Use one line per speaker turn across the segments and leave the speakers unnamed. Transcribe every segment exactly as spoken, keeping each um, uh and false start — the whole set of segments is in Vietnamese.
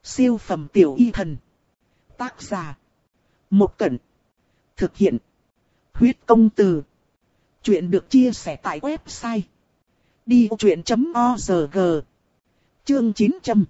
Siêu phẩm tiểu y thần. Tác giả. Một Cẩn. Thực hiện. Huyết công từ. Chuyện được chia sẻ tại website đi vô chuyện chấm org. Chương chín trăm.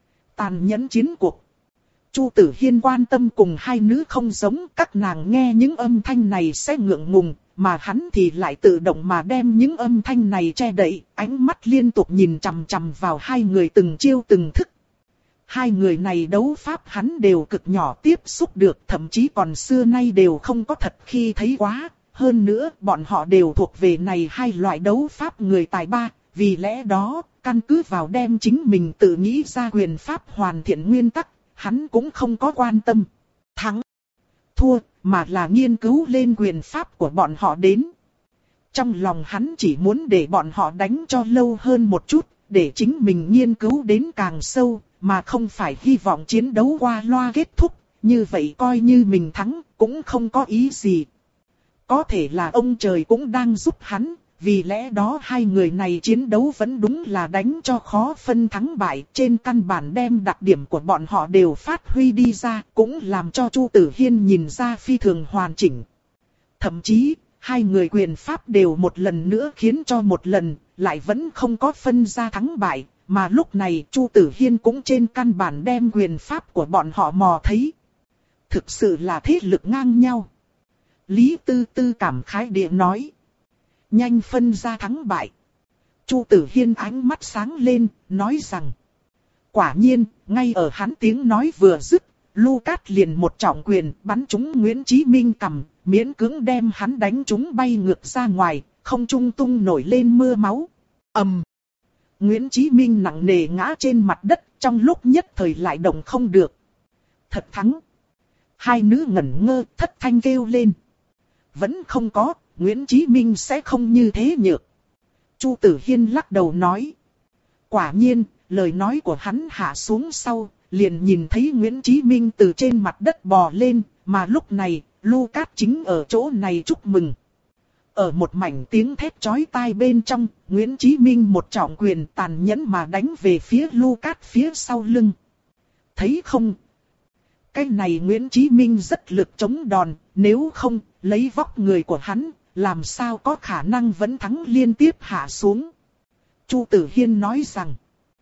Tàn nhẫn chiến cuộc. Chu Tử Hiên quan tâm cùng hai nữ không giống, các nàng nghe những âm thanh này sẽ ngượng ngùng, mà hắn thì lại tự động mà đem những âm thanh này che đậy, ánh mắt liên tục nhìn chằm chằm vào hai người từng chiêu từng thức. Hai người này đấu pháp hắn đều cực nhỏ tiếp xúc được, thậm chí còn xưa nay đều không có thật khi thấy quá. Hơn nữa, bọn họ đều thuộc về này hai loại đấu pháp người tài ba, vì lẽ đó, căn cứ vào đem chính mình tự nghĩ ra quyền pháp hoàn thiện nguyên tắc, hắn cũng không có quan tâm thắng, thua, mà là nghiên cứu lên quyền pháp của bọn họ đến. Trong lòng hắn chỉ muốn để bọn họ đánh cho lâu hơn một chút, để chính mình nghiên cứu đến càng sâu, mà không phải hy vọng chiến đấu qua loa kết thúc, như vậy coi như mình thắng, cũng không có ý gì. Có thể là ông trời cũng đang giúp hắn, vì lẽ đó hai người này chiến đấu vẫn đúng là đánh cho khó phân thắng bại, trên căn bản đem đặc điểm của bọn họ đều phát huy đi ra, cũng làm cho Chu Tử Hiên nhìn ra phi thường hoàn chỉnh. Thậm chí, hai người quyền pháp đều một lần nữa khiến cho một lần, lại vẫn không có phân ra thắng bại, mà lúc này Chu Tử Hiên cũng trên căn bản đem quyền pháp của bọn họ mò thấy. Thực sự là thế lực ngang nhau. Lý Tư Tư cảm khái địa nói. Nhanh phân ra thắng bại. Chu Tử Hiên ánh mắt sáng lên, nói rằng. Quả nhiên, ngay ở hắn tiếng nói vừa dứt, Lucas liền một trọng quyền bắn trúng Nguyễn Chí Minh cằm, miễn cưỡng đem hắn đánh trúng bay ngược ra ngoài, không trung tung nổi lên mưa máu. Ầm. Nguyễn Chí Minh nặng nề ngã trên mặt đất, trong lúc nhất thời lại động không được. Thật thắng. Hai nữ ngẩn ngơ, thất thanh kêu lên. Vẫn không có, Nguyễn Chí Minh sẽ không như thế nhược. Chu Tử Hiên lắc đầu nói. Quả nhiên, lời nói của hắn hạ xuống sau, liền nhìn thấy Nguyễn Chí Minh từ trên mặt đất bò lên, mà lúc này, Lucas chính ở chỗ này chúc mừng. Ở một mảnh tiếng thét chói tai bên trong, Nguyễn Chí Minh một trọng quyền tàn nhẫn mà đánh về phía Lucas phía sau lưng. Thấy không? Cái này Nguyễn Chí Minh rất lực chống đòn, nếu không, lấy vóc người của hắn, làm sao có khả năng vẫn thắng liên tiếp hạ xuống. Chu Tử Hiên nói rằng,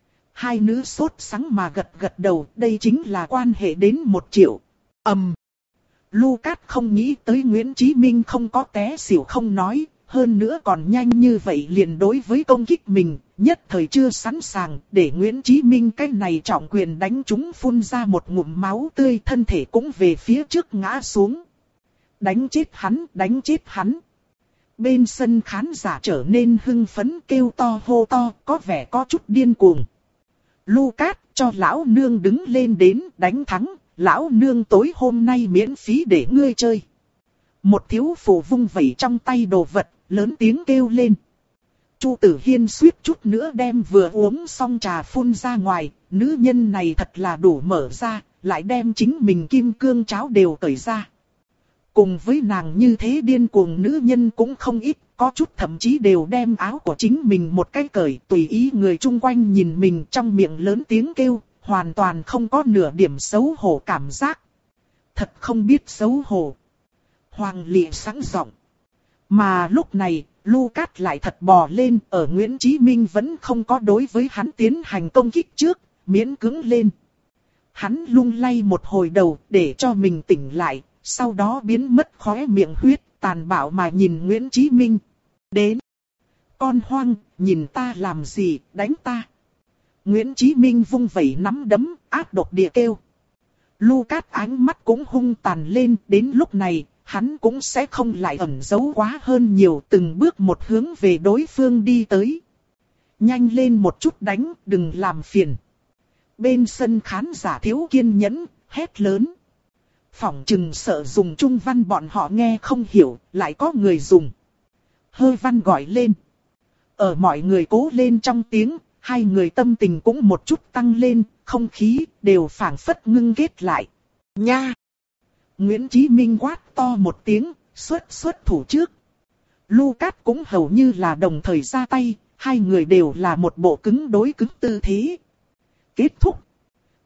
hai nữ sốt sắng mà gật gật đầu, đây chính là quan hệ đến một triệu. Ầm. Um. Lucas không nghĩ tới Nguyễn Chí Minh không có té xỉu không nói, hơn nữa còn nhanh như vậy liền đối với công kích mình, nhất thời chưa sẵn sàng, để Nguyễn Chí Minh cái này trọng quyền đánh chúng phun ra một ngụm máu tươi, thân thể cũng về phía trước ngã xuống. Đánh chết hắn, đánh chết hắn. Bên sân khán giả trở nên hưng phấn kêu to hô to, có vẻ có chút điên cuồng. Lucas cho lão nương đứng lên đến đánh thắng, lão nương tối hôm nay miễn phí để ngươi chơi. Một thiếu phụ vung vẩy trong tay đồ vật, lớn tiếng kêu lên. Chu Tử Hiên suýt chút nữa đem vừa uống xong trà phun ra ngoài, nữ nhân này thật là đủ mở ra, lại đem chính mình kim cương cháo đều cởi ra. Cùng với nàng như thế điên cuồng nữ nhân cũng không ít, có chút thậm chí đều đem áo của chính mình một cái cởi, tùy ý người chung quanh nhìn mình trong miệng lớn tiếng kêu, hoàn toàn không có nửa điểm xấu hổ cảm giác. Thật không biết xấu hổ. Hoàng Lệ sẵn giọng. Mà lúc này, Lucas lại thật bò lên, ở Nguyễn Chí Minh vẫn không có đối với hắn tiến hành công kích trước, miễn cưỡng lên. Hắn lung lay một hồi đầu để cho mình tỉnh lại, sau đó biến mất khóe miệng huyết, tàn bạo mà nhìn Nguyễn Chí Minh. Đến. Con hoang, nhìn ta làm gì, đánh ta. Nguyễn Chí Minh vung vẩy nắm đấm, ác độc địa kêu. Lucas ánh mắt cũng hung tàn lên, đến lúc này, hắn cũng sẽ không lại ẩn giấu quá hơn nhiều, từng bước một hướng về đối phương đi tới. Nhanh lên một chút đánh, đừng làm phiền. Bên sân khán giả thiếu kiên nhẫn, hét lớn. Phỏng chừng sợ dùng trung văn bọn họ nghe không hiểu, lại có người dùng hơi văn gọi lên. Ở mọi người cố lên trong tiếng, hai người tâm tình cũng một chút tăng lên, không khí đều phảng phất ngưng kết lại. Nha! Nguyễn Chí Minh quát to một tiếng, xuất xuất thủ trước. Lucas cũng hầu như là đồng thời ra tay, hai người đều là một bộ cứng đối cứng tư thế. Kết thúc.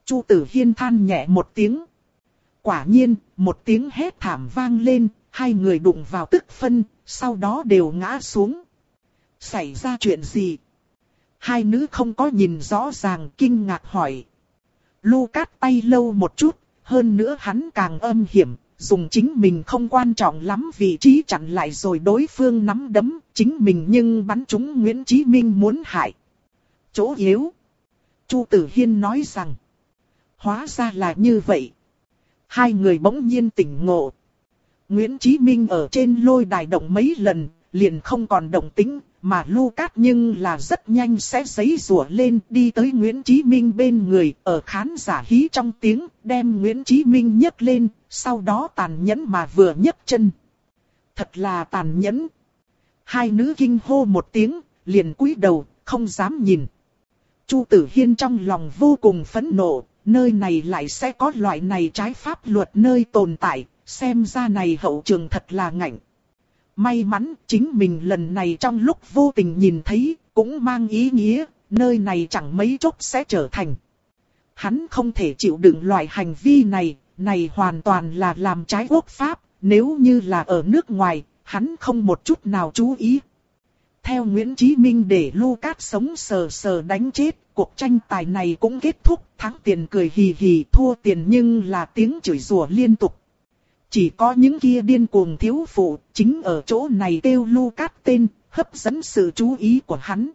Chu Tử Hiên than nhẹ một tiếng. Quả nhiên, một tiếng hét thảm vang lên, hai người đụng vào tức phân, sau đó đều ngã xuống. Xảy ra chuyện gì? Hai nữ không có nhìn rõ ràng, kinh ngạc hỏi. Lucas tay lâu một chút, hơn nữa hắn càng âm hiểm, dùng chính mình không quan trọng lắm vị trí chặn lại rồi đối phương nắm đấm, chính mình nhưng bắn trúng Nguyễn Chí Minh muốn hại. Chỗ yếu. Chu Tử Hiên nói rằng. Hóa ra là như vậy. Hai người bỗng nhiên tỉnh ngộ. Nguyễn Chí Minh ở trên lôi đài động mấy lần, liền không còn động tĩnh, mà Lucas nhưng là rất nhanh sẽ giãy giụa lên đi tới Nguyễn Chí Minh bên người, ở khán giả hí trong tiếng, đem Nguyễn Chí Minh nhấc lên, sau đó tàn nhẫn mà vừa nhấc chân. Thật là tàn nhẫn. Hai nữ kinh hô một tiếng, liền cúi đầu, không dám nhìn. Chu Tử Hiên trong lòng vô cùng phẫn nộ, nơi này lại sẽ có loại này trái pháp luật nơi tồn tại, xem ra này hậu trường thật là ngạnh. May mắn chính mình lần này trong lúc vô tình nhìn thấy, cũng mang ý nghĩa, nơi này chẳng mấy chốc sẽ trở thành. Hắn không thể chịu đựng loại hành vi này, này hoàn toàn là làm trái quốc pháp, nếu như là ở nước ngoài, hắn không một chút nào chú ý. Theo Nguyễn Chí Minh để Lucas sống sờ sờ đánh chết, cuộc tranh tài này cũng kết thúc, thắng tiền cười hì hì, thua tiền nhưng là tiếng chửi rủa liên tục. Chỉ có những kia điên cuồng thiếu phụ, chính ở chỗ này kêu Lucas tên, hấp dẫn sự chú ý của hắn.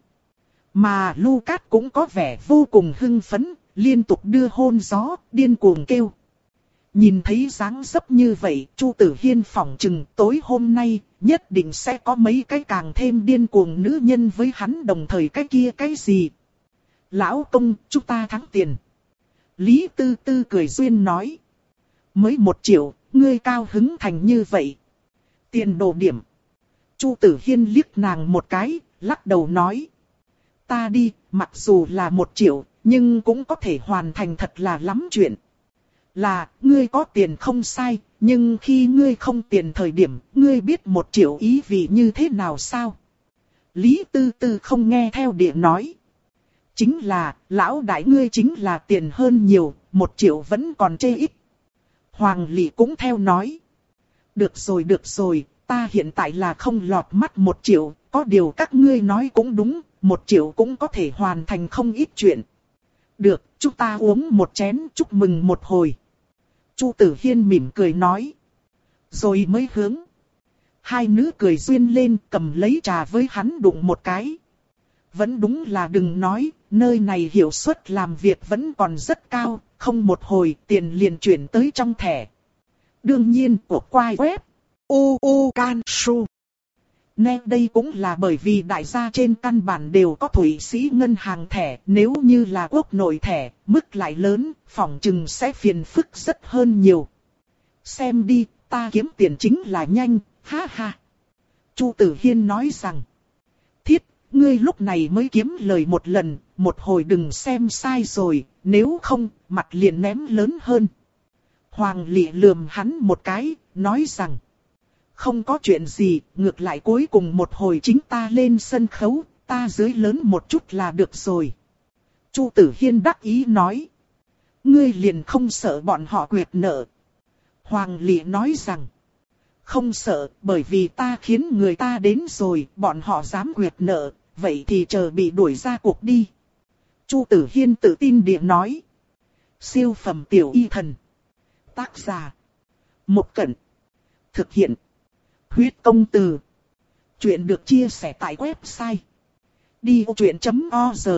Mà Lucas cũng có vẻ vô cùng hưng phấn, liên tục đưa hôn gió, điên cuồng kêu. Nhìn thấy dáng dấp như vậy, Chu Tử Hiên phỏng chừng tối hôm nay, nhất định sẽ có mấy cái càng thêm điên cuồng nữ nhân với hắn đồng thời cái kia cái gì. Lão công, chúng ta thắng tiền. Lý Tư Tư cười duyên nói. Mới một triệu, ngươi cao hứng thành như vậy. Tiền đồ điểm. Chu Tử Hiên liếc nàng một cái, lắc đầu nói. Ta đi, mặc dù là một triệu, nhưng cũng có thể hoàn thành thật là lắm chuyện. Là, ngươi có tiền không sai, nhưng khi ngươi không tiền thời điểm, ngươi biết một triệu ý vị như thế nào sao? Lý Tư Tư không nghe theo địa nói. Chính là, lão đại ngươi chính là tiền hơn nhiều, một triệu vẫn còn chê ít. Hoàng Lị cũng theo nói. Được rồi được rồi, ta hiện tại là không lọt mắt một triệu, có điều các ngươi nói cũng đúng, một triệu cũng có thể hoàn thành không ít chuyện. Được, chúng ta uống một chén chúc mừng một hồi. Chu Tử Hiên mỉm cười nói. Rồi mới hướng. Hai nữ cười duyên lên cầm lấy trà với hắn đụng một cái. Vẫn đúng là đừng nói, nơi này hiệu suất làm việc vẫn còn rất cao, không một hồi tiền liền chuyển tới trong thẻ. Đương nhiên của quai web, u u can su. Nè đây cũng là bởi vì đại gia trên căn bản đều có Thụy Sĩ ngân hàng thẻ, nếu như là quốc nội thẻ, mức lại lớn, phỏng chừng sẽ phiền phức rất hơn nhiều. Xem đi, ta kiếm tiền chính là nhanh, ha ha. Chu Tử Hiên nói rằng, thiết, ngươi lúc này mới kiếm lời một lần, một hồi đừng xem sai rồi, nếu không, mặt liền ném lớn hơn. Hoàng Lị lườm hắn một cái, nói rằng, không có chuyện gì, ngược lại cuối cùng một hồi chính ta lên sân khấu, ta dưới lớn một chút là được rồi. Chu Tử Hiên đắc ý nói. Ngươi liền không sợ bọn họ quyệt nợ. Hoàng Lị nói rằng. Không sợ, bởi vì ta khiến người ta đến rồi, bọn họ dám quyệt nợ, vậy thì chờ bị đuổi ra cuộc đi. Chu Tử Hiên tự tin địa nói. Siêu phẩm tiểu y thần. Tác giả. Một Cẩn. Thực hiện. Huyết công từ. Chuyện được chia sẻ tại website đi vô chuyện chấm org.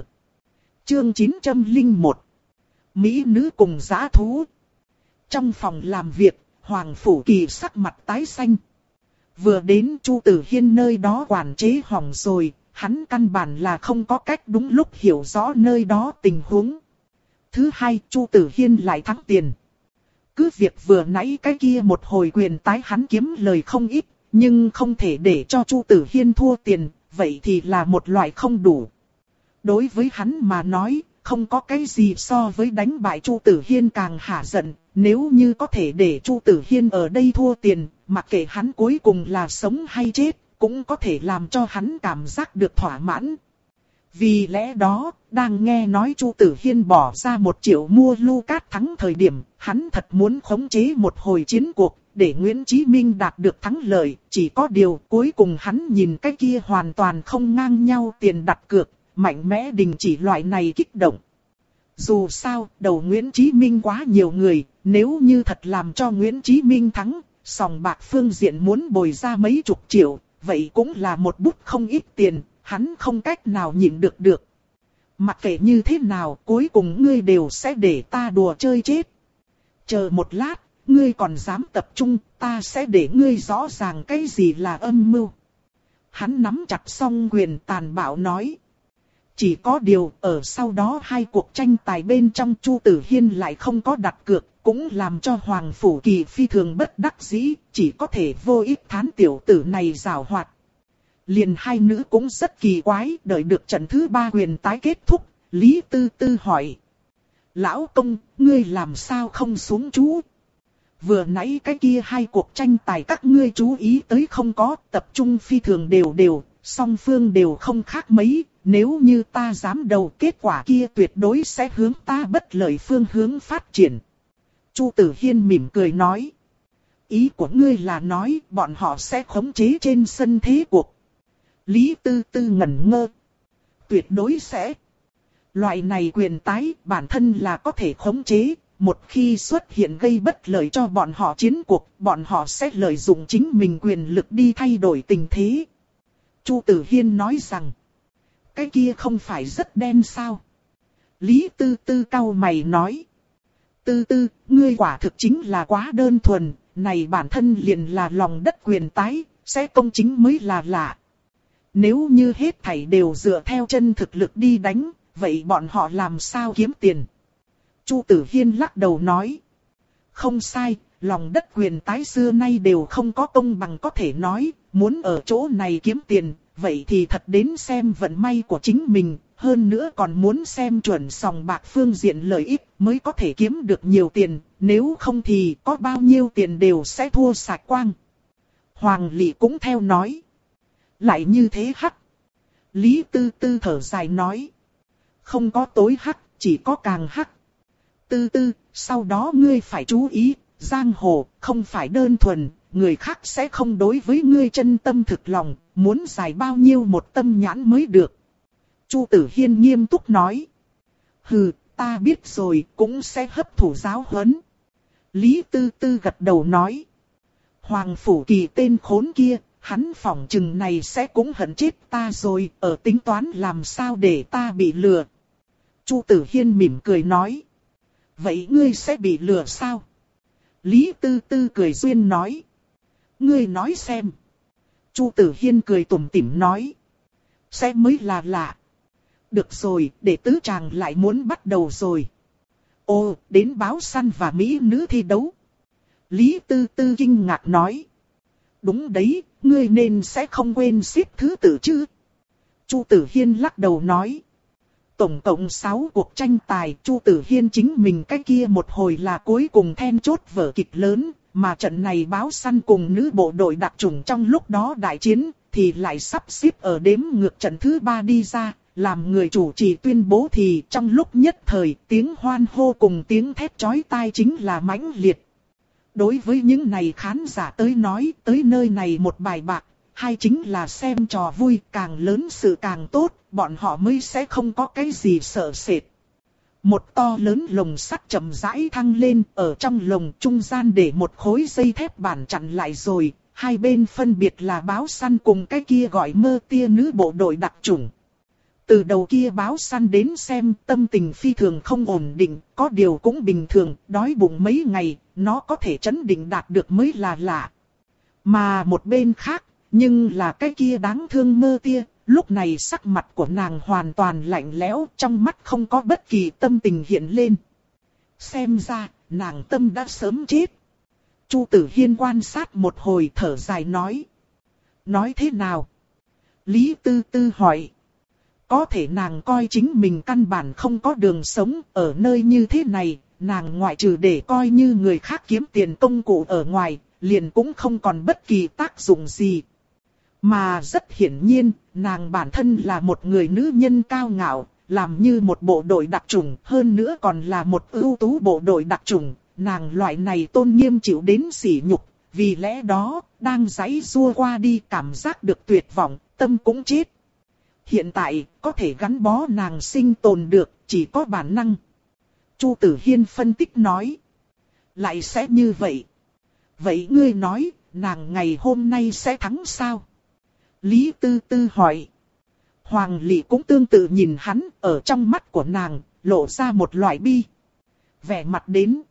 Chương chín trăm lẻ một. Mỹ nữ cùng dã thú. Trong phòng làm việc, Hoàng Phủ Kỳ sắc mặt tái xanh. Vừa đến Chu Tử Hiên nơi đó quản chế hỏng rồi, hắn căn bản là không có cách đúng lúc hiểu rõ nơi đó tình huống. Thứ hai, Chu Tử Hiên lại thắng tiền. Cứ việc vừa nãy cái kia một hồi quyền tái hắn kiếm lời không ít, nhưng không thể để cho Chu Tử Hiên thua tiền, vậy thì là một loại không đủ. Đối với hắn mà nói, không có cái gì so với đánh bại Chu Tử Hiên càng hả giận, nếu như có thể để Chu Tử Hiên ở đây thua tiền, mặc kệ hắn cuối cùng là sống hay chết, cũng có thể làm cho hắn cảm giác được thỏa mãn. Vì lẽ đó, đang nghe nói Chu Tử Hiên bỏ ra một triệu mua Lucas thắng thời điểm, hắn thật muốn khống chế một hồi chiến cuộc, để Nguyễn Chí Minh đạt được thắng lợi. Chỉ có điều cuối cùng hắn nhìn cái kia hoàn toàn không ngang nhau tiền đặt cược, mạnh mẽ đình chỉ loại này kích động. Dù sao, đầu Nguyễn Chí Minh quá nhiều người, nếu như thật làm cho Nguyễn Chí Minh thắng, sòng bạc phương diện muốn bồi ra mấy chục triệu, vậy cũng là một bút không ít tiền, hắn không cách nào nhịn được được. Mặc kệ như thế nào, cuối cùng ngươi đều sẽ để ta đùa chơi chết. Chờ một lát, ngươi còn dám tập trung, ta sẽ để ngươi rõ ràng cái gì là âm mưu. Hắn nắm chặt song quyền tàn bạo nói. Chỉ có điều, ở sau đó hai cuộc tranh tài bên trong Chu Tử Hiên lại không có đặt cược, cũng làm cho Hoàng Phủ Kỳ phi thường bất đắc dĩ, chỉ có thể vô ích thán tiểu tử này giảo hoạt. Liền hai nữ cũng rất kỳ quái, đợi được trận thứ ba quyền tái kết thúc, Lý Tư Tư hỏi. Lão công, ngươi làm sao không xuống chú? Vừa nãy cái kia hai cuộc tranh tài các ngươi chú ý tới không có, tập trung phi thường đều đều, song phương đều không khác mấy, nếu như ta dám đầu kết quả kia tuyệt đối sẽ hướng ta bất lợi phương hướng phát triển. Chu Tử Hiên mỉm cười nói. Ý của ngươi là nói bọn họ sẽ khống chế trên sân thế cuộc. Lý Tư Tư ngẩn ngơ. Tuyệt đối sẽ. Loại này quyền tái bản thân là có thể khống chế. Một khi xuất hiện gây bất lợi cho bọn họ chiến cuộc, bọn họ sẽ lợi dụng chính mình quyền lực đi thay đổi tình thế. Chu Tử Hiên nói rằng. Cái kia không phải rất đen sao? Lý Tư Tư cau mày nói. Tư Tư, ngươi quả thực chính là quá đơn thuần, này bản thân liền là lòng đất quyền tái, sẽ công chính mới là lạ. Nếu như hết thảy đều dựa theo chân thực lực đi đánh, vậy bọn họ làm sao kiếm tiền? Chu Tử Hiên lắc đầu nói. Không sai, lòng đất quyền tái xưa nay đều không có công bằng có thể nói, muốn ở chỗ này kiếm tiền, vậy thì thật đến xem vận may của chính mình, hơn nữa còn muốn xem chuẩn sòng bạc phương diện lợi ích mới có thể kiếm được nhiều tiền, nếu không thì có bao nhiêu tiền đều sẽ thua sạch quang. Hoàng Lị cũng theo nói. Lại như thế hắc. Lý Tư Tư thở dài nói. Không có tối hắc, chỉ có càng hắc. Tư Tư, sau đó ngươi phải chú ý, giang hồ không phải đơn thuần, người khác sẽ không đối với ngươi chân tâm thực lòng, muốn giải bao nhiêu một tâm nhãn mới được. Chu Tử Hiên nghiêm túc nói. Hừ, ta biết rồi, cũng sẽ hấp thụ giáo huấn. Lý Tư Tư gật đầu nói. Hoàng Phủ Kỳ tên khốn kia, hắn phỏng chừng này sẽ cũng hận chết ta rồi, ở tính toán làm sao để ta bị lừa. Chu Tử Hiên mỉm cười nói. Vậy ngươi sẽ bị lừa sao? Lý Tư Tư cười duyên nói. Ngươi nói xem. Chu Tử Hiên cười tủm tỉm nói. Sẽ mới là lạ. Được rồi, để tứ chàng lại muốn bắt đầu rồi. Ô, đến báo săn và mỹ nữ thi đấu. Lý Tư Tư kinh ngạc nói. Đúng đấy, ngươi nên sẽ không quên xếp thứ tự chứ. Chu Tử Hiên lắc đầu nói. Tổng cộng sáu cuộc tranh tài, Chu Tử Hiên chính mình cái kia một hồi là cuối cùng then chốt vở kịch lớn, mà trận này báo săn cùng nữ bộ đội đặc chủng trong lúc đó đại chiến, thì lại sắp xếp ở đếm ngược trận thứ ba đi ra, làm người chủ trì tuyên bố thì trong lúc nhất thời tiếng hoan hô cùng tiếng thét chói tai chính là mãnh liệt. Đối với những này khán giả tới nói tới nơi này một bài bạc, hay chính là xem trò vui, càng lớn sự càng tốt, bọn họ mới sẽ không có cái gì sợ sệt. Một to lớn lồng sắt chậm rãi thăng lên, ở trong lồng trung gian để một khối dây thép bản chặn lại rồi, hai bên phân biệt là báo săn cùng cái kia gọi mơ tia nữ bộ đội đặc chủng. Từ đầu kia báo săn đến xem tâm tình phi thường không ổn định, có điều cũng bình thường, đói bụng mấy ngày, nó có thể chấn định đạt được mới là lạ. Mà một bên khác, nhưng là cái kia đáng thương mơ tia, lúc này sắc mặt của nàng hoàn toàn lạnh lẽo, trong mắt không có bất kỳ tâm tình hiện lên. Xem ra, nàng tâm đã sớm chết. Chu Tử Hiên quan sát một hồi thở dài nói. Nói thế nào? Lý Tư Tư hỏi. Có thể nàng coi chính mình căn bản không có đường sống ở nơi như thế này, nàng ngoại trừ để coi như người khác kiếm tiền công cụ ở ngoài, liền cũng không còn bất kỳ tác dụng gì. Mà rất hiển nhiên, nàng bản thân là một người nữ nhân cao ngạo, làm như một bộ đội đặc chủng, hơn nữa còn là một ưu tú bộ đội đặc chủng, nàng loại này tôn nghiêm chịu đến sỉ nhục, vì lẽ đó, đang giãy giụa qua đi cảm giác được tuyệt vọng, tâm cũng chết. Hiện tại, có thể gắn bó nàng sinh tồn được, chỉ có bản năng. Chu Tử Hiên phân tích nói. Lại sẽ như vậy. Vậy ngươi nói, nàng ngày hôm nay sẽ thắng sao? Lý Tư Tư hỏi. Hoàng Lị cũng tương tự nhìn hắn, ở trong mắt của nàng, lộ ra một loại bi. Vẻ mặt đến.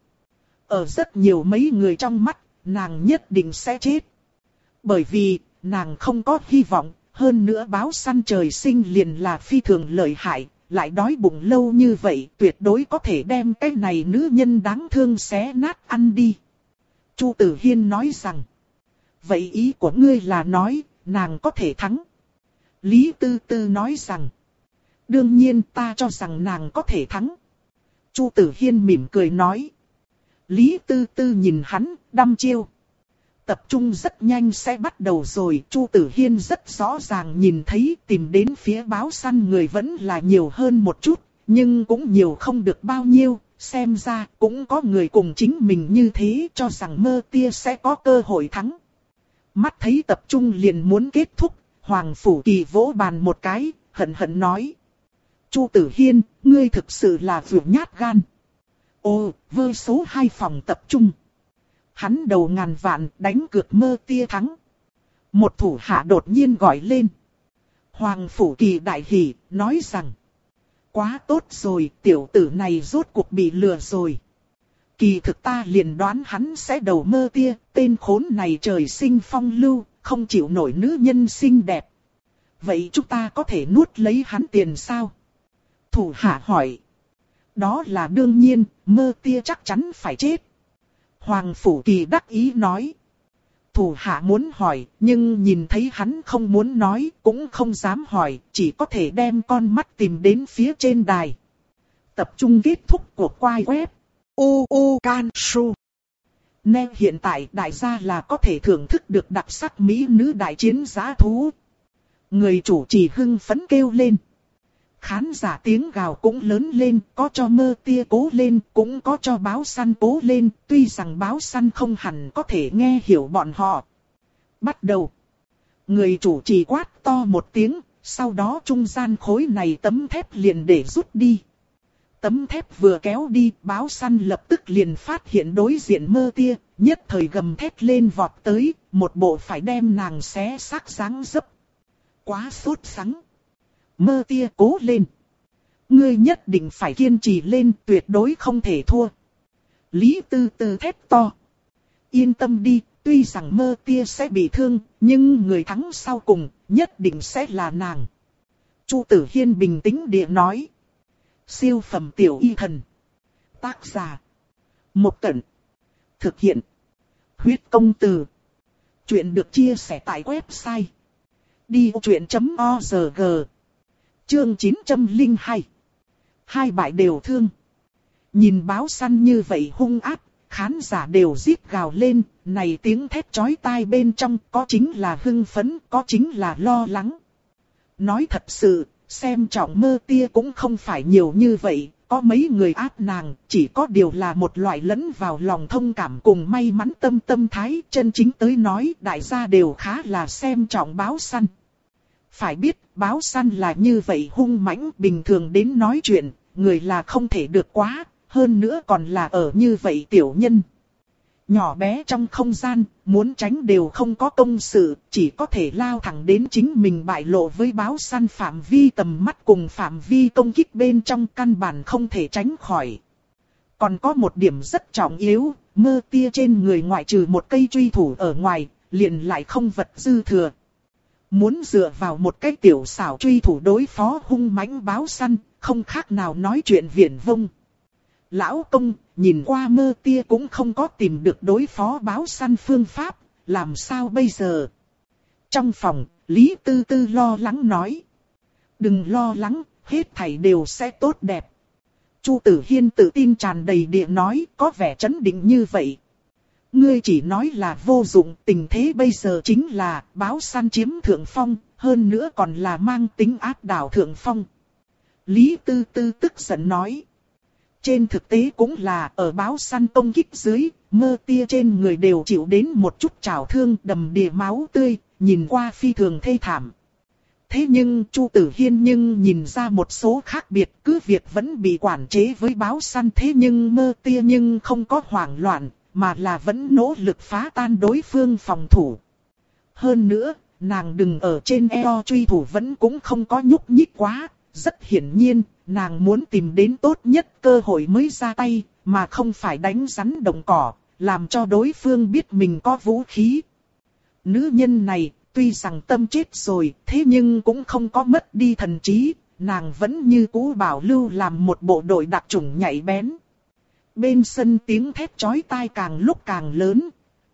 Ở rất nhiều mấy người trong mắt, nàng nhất định sẽ chết. Bởi vì, nàng không có hy vọng, hơn nữa báo săn trời sinh liền là phi thường lợi hại, lại đói bụng lâu như vậy, tuyệt đối có thể đem cái này nữ nhân đáng thương xé nát ăn đi. Chu Tử Hiên nói rằng, vậy ý của ngươi là nói, nàng có thể thắng. Lý Tư Tư nói rằng, đương nhiên ta cho rằng nàng có thể thắng. Chu Tử Hiên mỉm cười nói. Lý Tư Tư nhìn hắn, đăm chiêu. Tập trung rất nhanh sẽ bắt đầu rồi. Chu Tử Hiên rất rõ ràng nhìn thấy tìm đến phía báo săn người vẫn là nhiều hơn một chút, nhưng cũng nhiều không được bao nhiêu. Xem ra cũng có người cùng chính mình như thế cho rằng Mơ Tia sẽ có cơ hội thắng. Mắt thấy tập trung liền muốn kết thúc, Hoàng Phủ Kỳ vỗ bàn một cái, hận hận nói. Chu Tử Hiên, ngươi thực sự là vừa nhát gan. Ô, vơ số hai phòng tập trung. Hắn đầu ngàn vạn đánh cược Mơ Tia thắng. Một thủ hạ đột nhiên gọi lên. Hoàng Phủ Kỳ đại hỉ, nói rằng. Quá tốt rồi, tiểu tử này rốt cuộc bị lừa rồi. Kỳ thực ta liền đoán hắn sẽ đầu Mơ Tia, tên khốn này trời sinh phong lưu, không chịu nổi nữ nhân xinh đẹp. Vậy chúng ta có thể nuốt lấy hắn tiền sao? Thủ hạ hỏi. Đó là đương nhiên, Mơ Tia chắc chắn phải chết. Hoàng Phủ Kỳ đắc ý nói. Thủ hạ muốn hỏi, nhưng nhìn thấy hắn không muốn nói, cũng không dám hỏi, chỉ có thể đem con mắt tìm đến phía trên đài. Tập trung kết thúc của quai web. u u can su. Nên hiện tại đại gia là có thể thưởng thức được đặc sắc mỹ nữ đại chiến giá thú. Người chủ trì hưng phấn kêu lên. Khán giả tiếng gào cũng lớn lên, có cho Mơ Tia cố lên, cũng có cho báo săn cố lên, tuy rằng báo săn không hẳn có thể nghe hiểu bọn họ. Bắt đầu. Người chủ trì quát to một tiếng, sau đó trung gian khối này tấm thép liền để rút đi. Tấm thép vừa kéo đi, báo săn lập tức liền phát hiện đối diện Mơ Tia, nhất thời gầm thét lên vọt tới, một bộ phải đem nàng xé xác dáng dấp. Quá sốt sắng. Mơ Tia cố lên. Ngươi nhất định phải kiên trì lên, tuyệt đối không thể thua. Lý Tư Tư thét to. Yên tâm đi, tuy rằng Mơ Tia sẽ bị thương, nhưng người thắng sau cùng, nhất định sẽ là nàng. Chu Tử Hiên bình tĩnh địa nói. Siêu phẩm tiểu y thần. Tác giả. Một Cẩn. Thực hiện. Huyết công từ. Chuyện được chia sẻ tại website. đi truyện chấm org. Chương chín trăm lẻ hai. Hai bại đều thương. Nhìn báo săn như vậy hung ác, khán giả đều rít gào lên, này tiếng thét chói tai bên trong có chính là hưng phấn, có chính là lo lắng. Nói thật sự, xem trọng Mơ Tia cũng không phải nhiều như vậy, có mấy người áp nàng, chỉ có điều là một loại lẫn vào lòng thông cảm cùng may mắn tâm tâm thái, chân chính tới nói đại gia đều khá là xem trọng báo săn. Phải biết, báo săn là như vậy hung mãnh, bình thường đến nói chuyện, người là không thể được quá, hơn nữa còn là ở như vậy tiểu nhân. Nhỏ bé trong không gian, muốn tránh đều không có công sự, chỉ có thể lao thẳng đến chính mình bại lộ với báo săn phạm vi tầm mắt cùng phạm vi công kích bên trong, căn bản không thể tránh khỏi. Còn có một điểm rất trọng yếu, Mơ Tia trên người ngoại trừ một cây truy thủ ở ngoài, liền lại không vật dư thừa. Muốn dựa vào một cái tiểu xảo truy thủ đối phó hung mãnh báo săn, không khác nào nói chuyện viển vông. Lão công, nhìn qua Mơ Tia cũng không có tìm được đối phó báo săn phương pháp, làm sao bây giờ? Trong phòng, Lý Tư Tư lo lắng nói. Đừng lo lắng, hết thảy đều sẽ tốt đẹp. Chu Tử Hiên tự tin tràn đầy địa nói, có vẻ chấn định như vậy. Ngươi chỉ nói là vô dụng, tình thế bây giờ chính là báo săn chiếm thượng phong, hơn nữa còn là mang tính áp đảo thượng phong. Lý Tư Tư tức giận nói. Trên thực tế cũng là ở báo săn công kích dưới, Mơ Tia trên người đều chịu đến một chút trào thương đầm đìa máu tươi, nhìn qua phi thường thê thảm. Thế nhưng Chu Tử Hiên nhưng nhìn ra một số khác biệt, cứ việc vẫn bị quản chế với báo săn, thế nhưng Mơ Tia nhưng không có hoảng loạn, mà là vẫn nỗ lực phá tan đối phương phòng thủ. Hơn nữa, nàng đừng ở trên eo truy thủ vẫn cũng không có nhúc nhích quá, rất hiển nhiên, nàng muốn tìm đến tốt nhất cơ hội mới ra tay, mà không phải đánh rắn động cỏ, làm cho đối phương biết mình có vũ khí. Nữ nhân này, tuy rằng tâm chết rồi, thế nhưng cũng không có mất đi thần trí, nàng vẫn như cũ bảo lưu làm một bộ đội đặc chủng nhạy bén. Bên sân tiếng thét chói tai càng lúc càng lớn.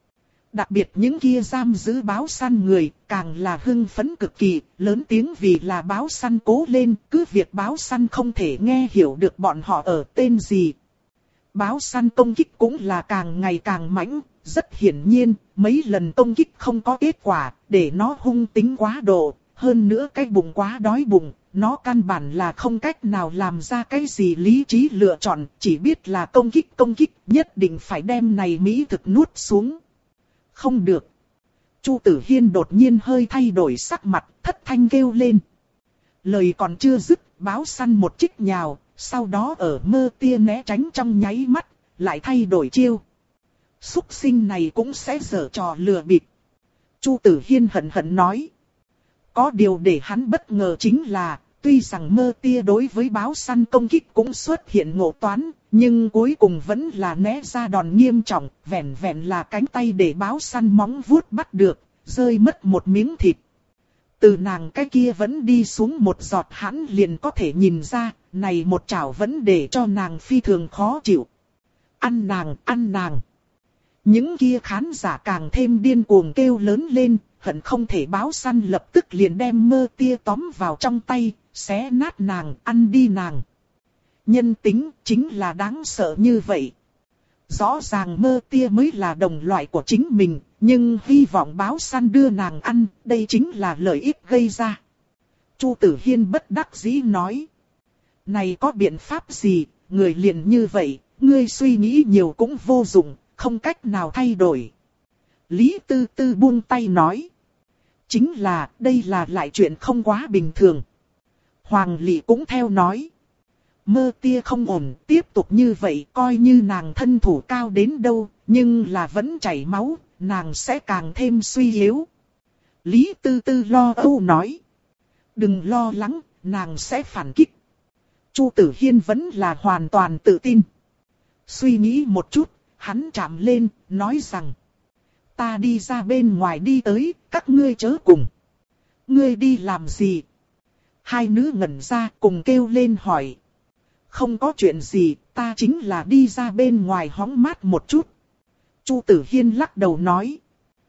Đặc biệt những kia giam giữ báo săn người, càng là hưng phấn cực kỳ, lớn tiếng vì là báo săn cố lên, cứ việc báo săn không thể nghe hiểu được bọn họ ở tên gì. Báo săn công kích cũng là càng ngày càng mãnh, rất hiển nhiên, mấy lần công kích không có kết quả, để nó hung tính quá độ, hơn nữa cái bụng quá đói bụng, nó căn bản là không cách nào làm ra cái gì lý trí lựa chọn, chỉ biết là công kích công kích, nhất định phải đem này mỹ thực nuốt xuống. Không được. Chu Tử Hiên đột nhiên hơi thay đổi sắc mặt, thất thanh kêu lên. Lời còn chưa dứt, báo săn một chích nhào, sau đó ở Mơ Tia né tránh trong nháy mắt, lại thay đổi chiêu. Súc sinh này cũng sẽ giở trò lừa bịp. Chu Tử Hiên hận hận nói. Có điều để hắn bất ngờ chính là, tuy rằng Mơ Tia đối với báo săn công kích cũng xuất hiện ngộ toán, nhưng cuối cùng vẫn là né ra đòn nghiêm trọng, vẹn vẹn là cánh tay để báo săn móng vuốt bắt được, rơi mất một miếng thịt. Từ nàng cái kia vẫn đi xuống một giọt hắn liền có thể nhìn ra, này một chảo vẫn để cho nàng phi thường khó chịu. Ăn nàng, ăn nàng. Những kia khán giả càng thêm điên cuồng kêu lớn lên, hận không thể báo săn lập tức liền đem Mơ Tia tóm vào trong tay, xé nát nàng, ăn đi nàng. Nhân tính chính là đáng sợ như vậy. Rõ ràng Mơ Tia mới là đồng loại của chính mình, nhưng hy vọng báo săn đưa nàng ăn, đây chính là lợi ích gây ra. Chu Tử Hiên bất đắc dĩ nói. Này có biện pháp gì, người liền như vậy, ngươi suy nghĩ nhiều cũng vô dụng, không cách nào thay đổi. Lý Tư Tư buông tay nói. Chính là, đây là lại chuyện không quá bình thường. Hoàng Lị cũng theo nói. Mơ Tia không ổn, tiếp tục như vậy coi như nàng thân thủ cao đến đâu, nhưng là vẫn chảy máu, nàng sẽ càng thêm suy yếu. Lý Tư Tư lo âu nói. Đừng lo lắng, nàng sẽ phản kích. Chu Tử Hiên vẫn là hoàn toàn tự tin. Suy nghĩ một chút, hắn chạm lên, nói rằng. Ta đi ra bên ngoài đi tới, các ngươi chớ cùng. Ngươi đi làm gì? Hai nữ ngẩn ra cùng kêu lên hỏi. Không có chuyện gì, ta chính là đi ra bên ngoài hóng mát một chút. Chu Tử Hiên lắc đầu nói.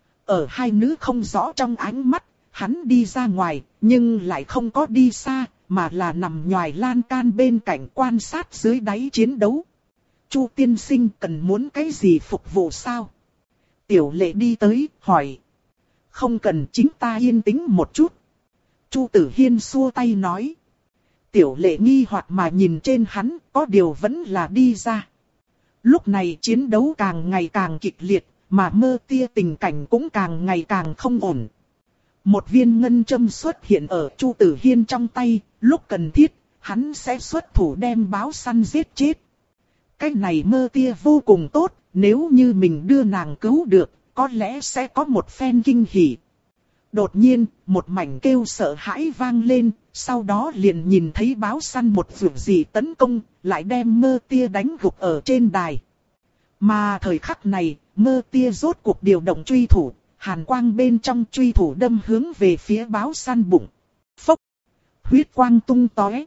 Ở hai nữ không rõ trong ánh mắt, hắn đi ra ngoài, nhưng lại không có đi xa, mà là nằm nhoài lan can bên cạnh quan sát dưới đáy chiến đấu. Chu tiên sinh cần muốn cái gì phục vụ sao? Tiểu Lệ đi tới, hỏi. Không cần, chính ta yên tĩnh một chút. Chu Tử Hiên xua tay nói. Tiểu Lệ nghi hoặc mà nhìn trên hắn, có điều vẫn là đi ra. Lúc này chiến đấu càng ngày càng kịch liệt, mà Mơ Tia tình cảnh cũng càng ngày càng không ổn. Một viên ngân châm xuất hiện ở Chu Tử Hiên trong tay, lúc cần thiết, hắn sẽ xuất thủ đem báo săn giết chết. Cái này Mơ Tia vô cùng tốt, nếu như mình đưa nàng cứu được, có lẽ sẽ có một phen kinh hỉ. Đột nhiên, một mảnh kêu sợ hãi vang lên, sau đó liền nhìn thấy báo săn một vượt gì tấn công, lại đem Mơ Tia đánh gục ở trên đài. Mà thời khắc này, Mơ Tia rốt cuộc điều động truy thủ, hàn quang bên trong truy thủ đâm hướng về phía báo săn bụng. Phốc! Huyết quang tung tóe.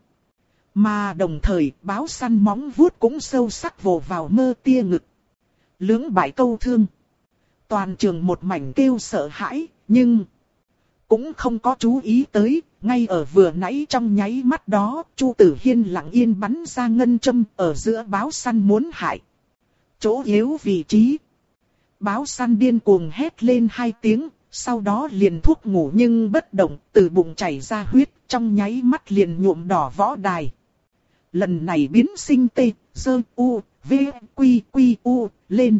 Mà đồng thời, báo săn móng vuốt cũng sâu sắc vồ vào Mơ Tia ngực. Lưỡng bại câu thương. Toàn trường một mảnh kêu sợ hãi, nhưng cũng không có chú ý tới, ngay ở vừa nãy trong nháy mắt đó, Chu Tử Hiên lặng yên bắn ra ngân châm ở giữa báo săn muốn hại chỗ yếu vị trí. Báo săn điên cuồng hét lên hai tiếng, sau đó liền thuốc ngủ nhưng bất động, từ bụng chảy ra huyết, trong nháy mắt liền nhuộm đỏ võ đài. Lần này biến sinh tê, dơ, u, v, quy, quy, u, lên.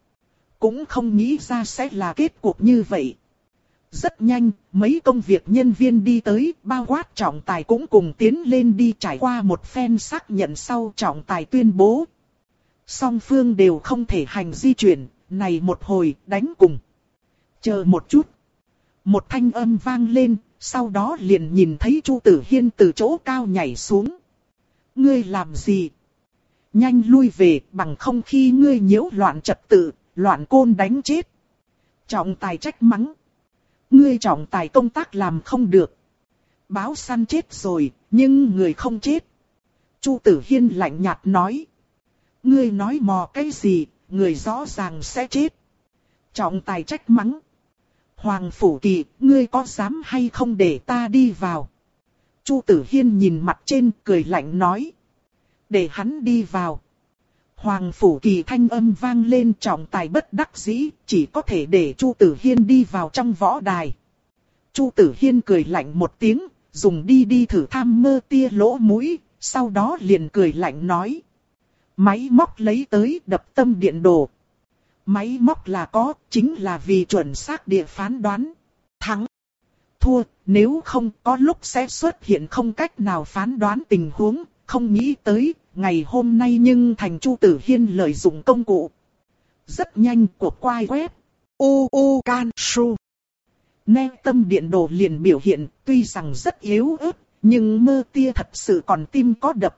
Cũng không nghĩ ra sẽ là kết cục như vậy. Rất nhanh, mấy công việc nhân viên đi tới, bao quát trọng tài cũng cùng tiến lên đi trải qua một phen xác nhận sau trọng tài tuyên bố. Song phương đều không thể hành di chuyển, này một hồi đánh cùng. Chờ một chút. Một thanh âm vang lên, sau đó liền nhìn thấy Chu Tử Hiên từ chỗ cao nhảy xuống. Ngươi làm gì? Nhanh lui về, bằng không khi ngươi nhiễu loạn trật tự, loạn côn đánh chết. Trọng tài trách mắng. Ngươi trọng tài công tác làm không được. Báo săn chết rồi, nhưng người không chết. Chu Tử Hiên lạnh nhạt nói. Ngươi nói mò cái gì, người rõ ràng sẽ chết. Trọng tài trách mắng. Hoàng Phủ Kỳ, ngươi có dám hay không để ta đi vào? Chu Tử Hiên nhìn mặt trên cười lạnh nói. Để hắn đi vào. Hoàng Phủ Kỳ thanh âm vang lên, trọng tài bất đắc dĩ, chỉ có thể để Chu Tử Hiên đi vào trong võ đài. Chu Tử Hiên cười lạnh một tiếng, dùng đi đi thử tham mơ tia lỗ mũi, sau đó liền cười lạnh nói. Máy móc lấy tới đập tâm điện đồ. Máy móc là có, chính là vì chuẩn xác địa phán đoán. Thắng, thua, nếu không có lúc sẽ xuất hiện không cách nào phán đoán tình huống, không nghĩ tới, ngày hôm nay nhưng thành Chu Tử Hiên lợi dụng công cụ. Rất nhanh cuộc quay web. U U Can Su. Nè tâm điện đồ liền biểu hiện, tuy rằng rất yếu ớt, nhưng mơ tia thật sự còn tim có đập.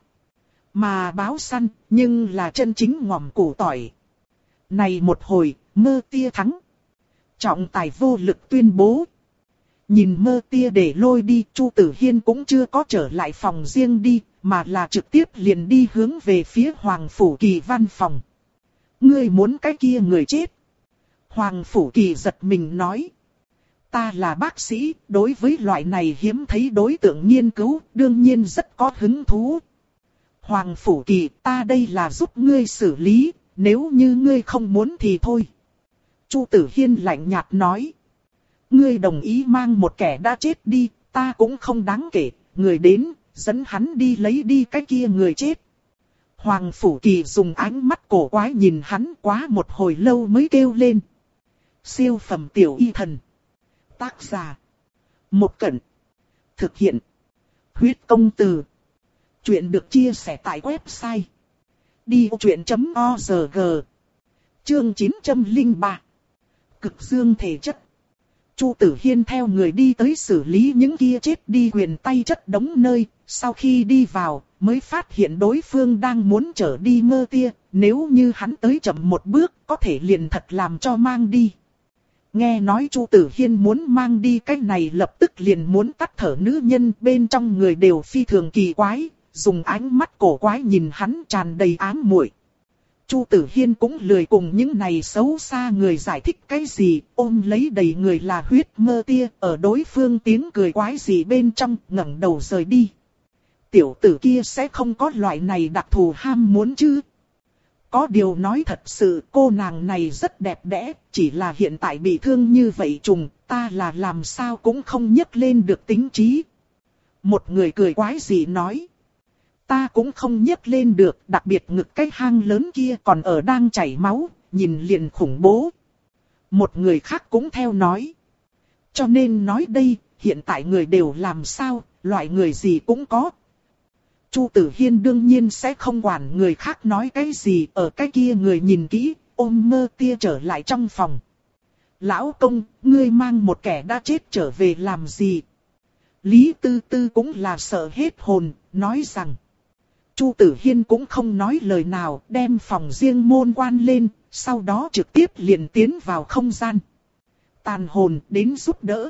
Mà báo săn, nhưng là chân chính ngòm củ tỏi. Này một hồi, mơ tia thắng. Trọng tài vô lực tuyên bố. Nhìn mơ tia để lôi đi, Chu Tử Hiên cũng chưa có trở lại phòng riêng đi, mà là trực tiếp liền đi hướng về phía Hoàng Phủ Kỳ văn phòng. Ngươi muốn cái kia người chết. Hoàng Phủ Kỳ giật mình nói. Ta là bác sĩ, đối với loại này hiếm thấy đối tượng nghiên cứu, đương nhiên rất có hứng thú. Hoàng Phủ Kỳ, ta đây là giúp ngươi xử lý, nếu như ngươi không muốn thì thôi. Chu Tử Hiên lạnh nhạt nói. Ngươi đồng ý mang một kẻ đã chết đi, ta cũng không đáng kể, người đến, dẫn hắn đi lấy đi cái kia người chết. Hoàng Phủ Kỳ dùng ánh mắt cổ quái nhìn hắn quá một hồi lâu mới kêu lên. Siêu phẩm tiểu y thần. Tác giả. Một Cẩn. Thực hiện. Huyết công từ. Chuyện được chia sẻ tại website. đi ô chuyện chấm o rờ giê. Chương chín trăm lẻ ba. Cực dương thể chất. Chu Tử Hiên theo người đi tới xử lý những kia chết đi quyền tay chất đống nơi, sau khi đi vào, mới phát hiện đối phương đang muốn trở đi mơ tia, nếu như hắn tới chậm một bước, có thể liền thật làm cho mang đi. Nghe nói Chu Tử Hiên muốn mang đi cái này lập tức liền muốn tắt thở nữ nhân, bên trong người đều phi thường kỳ quái, dùng ánh mắt cổ quái nhìn hắn tràn đầy ám muội. Chu Tử Hiên cũng lười cùng những này xấu xa người giải thích cái gì, ôm lấy đầy người là huyết mơ tia, ở đối phương tiếng cười quái gì bên trong, ngẩng đầu rời đi. Tiểu tử kia sẽ không có loại này đặc thù ham muốn chứ. Có điều nói thật sự, cô nàng này rất đẹp đẽ, chỉ là hiện tại bị thương như vậy trùng, ta là làm sao cũng không nhấc lên được tính trí. Một người cười quái gì nói. Ta cũng không nhấc lên được, đặc biệt ngực cái hang lớn kia còn ở đang chảy máu, nhìn liền khủng bố. Một người khác cũng theo nói. Cho nên nói đây, hiện tại người đều làm sao, loại người gì cũng có. Chu Tử Hiên đương nhiên sẽ không quản người khác nói cái gì, ở cái kia người nhìn kỹ, ôm mơ tia trở lại trong phòng. Lão công, ngươi mang một kẻ đã chết trở về làm gì? Lý Tư Tư cũng là sợ hết hồn, nói rằng. Chu Tử Hiên cũng không nói lời nào, đem phòng riêng môn quan lên, sau đó trực tiếp liền tiến vào không gian. Tàn hồn đến giúp đỡ.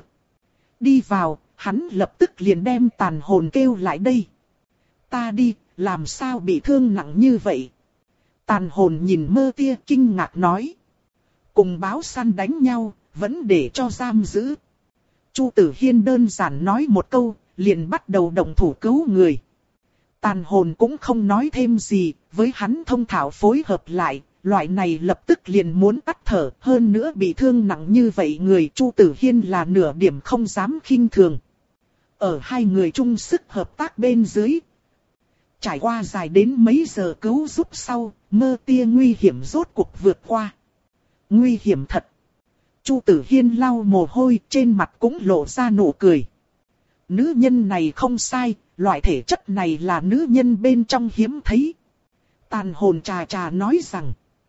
Đi vào, hắn lập tức liền đem tàn hồn kêu lại đây. Ta đi, làm sao bị thương nặng như vậy? Tàn hồn nhìn mơ tia kinh ngạc nói. Cùng báo săn đánh nhau, vẫn để cho giam giữ. Chu Tử Hiên đơn giản nói một câu, liền bắt đầu động thủ cứu người. Tàn hồn cũng không nói thêm gì, với hắn thông thạo phối hợp lại, loại này lập tức liền muốn tắt thở, hơn nữa bị thương nặng như vậy người Chu Tử Hiên là nửa điểm không dám khinh thường. Ở hai người chung sức hợp tác bên dưới, trải qua dài đến mấy giờ cứu giúp sau, mơ tia nguy hiểm rốt cuộc vượt qua. Nguy hiểm thật. Chu Tử Hiên lau mồ hôi, trên mặt cũng lộ ra nụ cười. Nữ nhân này không sai, loại thể chất này là nữ nhân bên trong hiếm thấy. Tàn hồn trà trà nói rằng,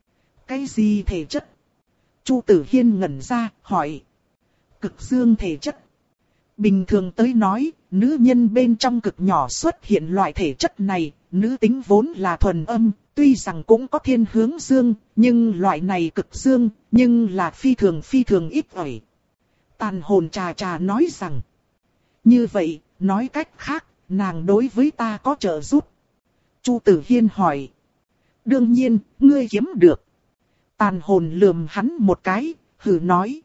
cái gì thể chất? Chu Tử Hiên ngẩn ra, hỏi. Cực dương thể chất. Bình thường tới nói, nữ nhân bên trong cực nhỏ xuất hiện loại thể chất này, nữ tính vốn là thuần âm, tuy rằng cũng có thiên hướng dương, nhưng loại này cực dương, nhưng là phi thường phi thường ít ỏi. Tàn hồn trà trà nói rằng, như vậy, nói cách khác, nàng đối với ta có trợ giúp. Chu Tử Hiên hỏi. Đương nhiên, ngươi kiếm được. Tàn hồn lườm hắn một cái, hừ nói.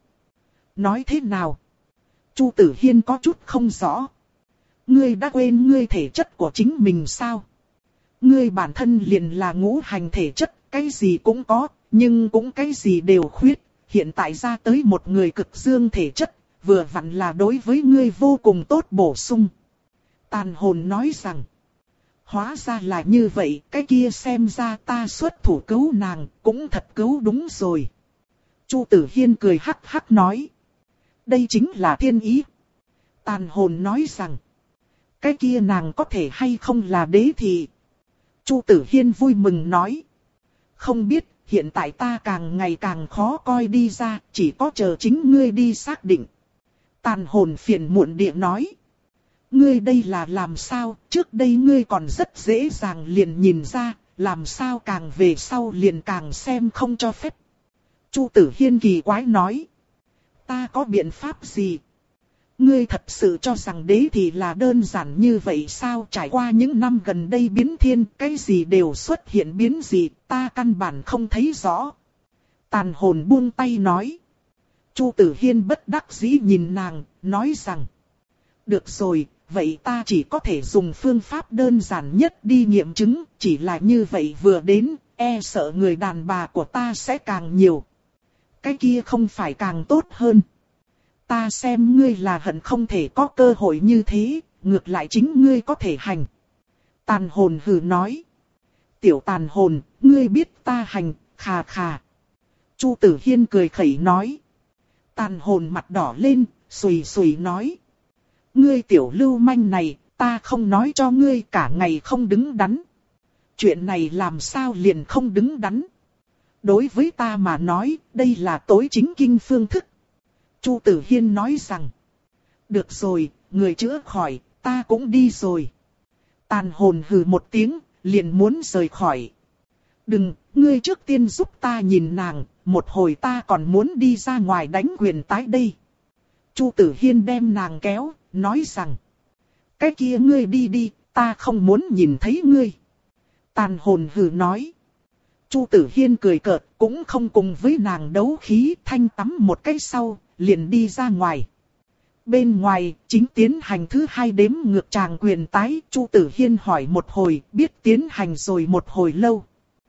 Nói thế nào? Chu Tử Hiên có chút không rõ. Ngươi đã quên ngươi thể chất của chính mình sao? Ngươi bản thân liền là ngũ hành thể chất, cái gì cũng có, nhưng cũng cái gì đều khuyết. Hiện tại ra tới một người cực dương thể chất, vừa vặn là đối với ngươi vô cùng tốt bổ sung. Tàn hồn nói rằng, hóa ra là như vậy, cái kia xem ra ta xuất thủ cứu nàng, cũng thật cứu đúng rồi. Chu Tử Hiên cười hắc hắc nói, đây chính là thiên ý. Tàn hồn nói rằng, cái kia nàng có thể hay không là đế thị. Chu Tử Hiên vui mừng nói, không biết, hiện tại ta càng ngày càng khó coi đi ra, chỉ có chờ chính ngươi đi xác định. Tàn hồn phiền muộn địa nói, ngươi đây là làm sao, trước đây ngươi còn rất dễ dàng liền nhìn ra, làm sao càng về sau liền càng xem không cho phép. Chu Tử Hiên kỳ quái nói, ta có biện pháp gì? Ngươi thật sự cho rằng đế thì là đơn giản như vậy sao? Trải qua những năm gần đây biến thiên, cái gì đều xuất hiện biến gì, ta căn bản không thấy rõ. Tàn hồn buông tay nói. Chu Tử Hiên bất đắc dĩ nhìn nàng, nói rằng, được rồi, vậy ta chỉ có thể dùng phương pháp đơn giản nhất đi nghiệm chứng, chỉ là như vậy vừa đến, e sợ người đàn bà của ta sẽ càng nhiều. Cái kia không phải càng tốt hơn. Ta xem ngươi là hận không thể có cơ hội như thế, ngược lại chính ngươi có thể hành. Tàn hồn hừ nói. Tiểu tàn hồn, ngươi biết ta hành, khà khà. Chu Tử Hiên cười khẩy nói. Tàn hồn mặt đỏ lên, xùy xùy nói. Ngươi tiểu lưu manh này, ta không nói cho ngươi cả ngày không đứng đắn. Chuyện này làm sao liền không đứng đắn. Đối với ta mà nói, đây là tối chính kinh phương thức. Chu Tử Hiên nói rằng, được rồi, người chữa khỏi, ta cũng đi rồi. Tàn hồn hừ một tiếng, liền muốn rời khỏi. Đừng, ngươi trước tiên giúp ta nhìn nàng, một hồi ta còn muốn đi ra ngoài đánh quyền tái đây. Chu Tử Hiên đem nàng kéo, nói rằng, cái kia ngươi đi đi, ta không muốn nhìn thấy ngươi. Tàn hồn hừ nói. Chu Tử Hiên cười cợt, cũng không cùng với nàng đấu khí, thanh tắm một cái sau, liền đi ra ngoài. Bên ngoài, chính tiến hành thứ hai đếm ngược tràng quyền tái, Chu Tử Hiên hỏi một hồi, biết tiến hành rồi một hồi lâu.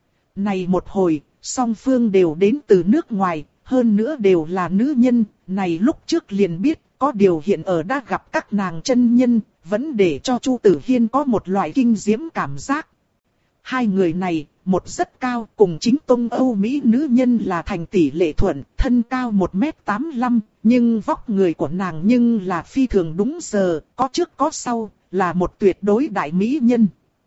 Này một hồi, song phương đều đến từ nước ngoài, hơn nữa đều là nữ nhân, này lúc trước liền biết, có điều hiện ở đã gặp các nàng chân nhân, vẫn để cho Chu Tử Hiên có một loại kinh diễm cảm giác. Hai người này, một rất cao, cùng chính tông Âu Mỹ nữ nhân là thành tỷ lệ thuận, thân cao một mét tám mươi lăm, nhưng vóc người của nàng nhưng là phi thường đúng giờ, có trước có sau, là một tuyệt đối đại mỹ nhân.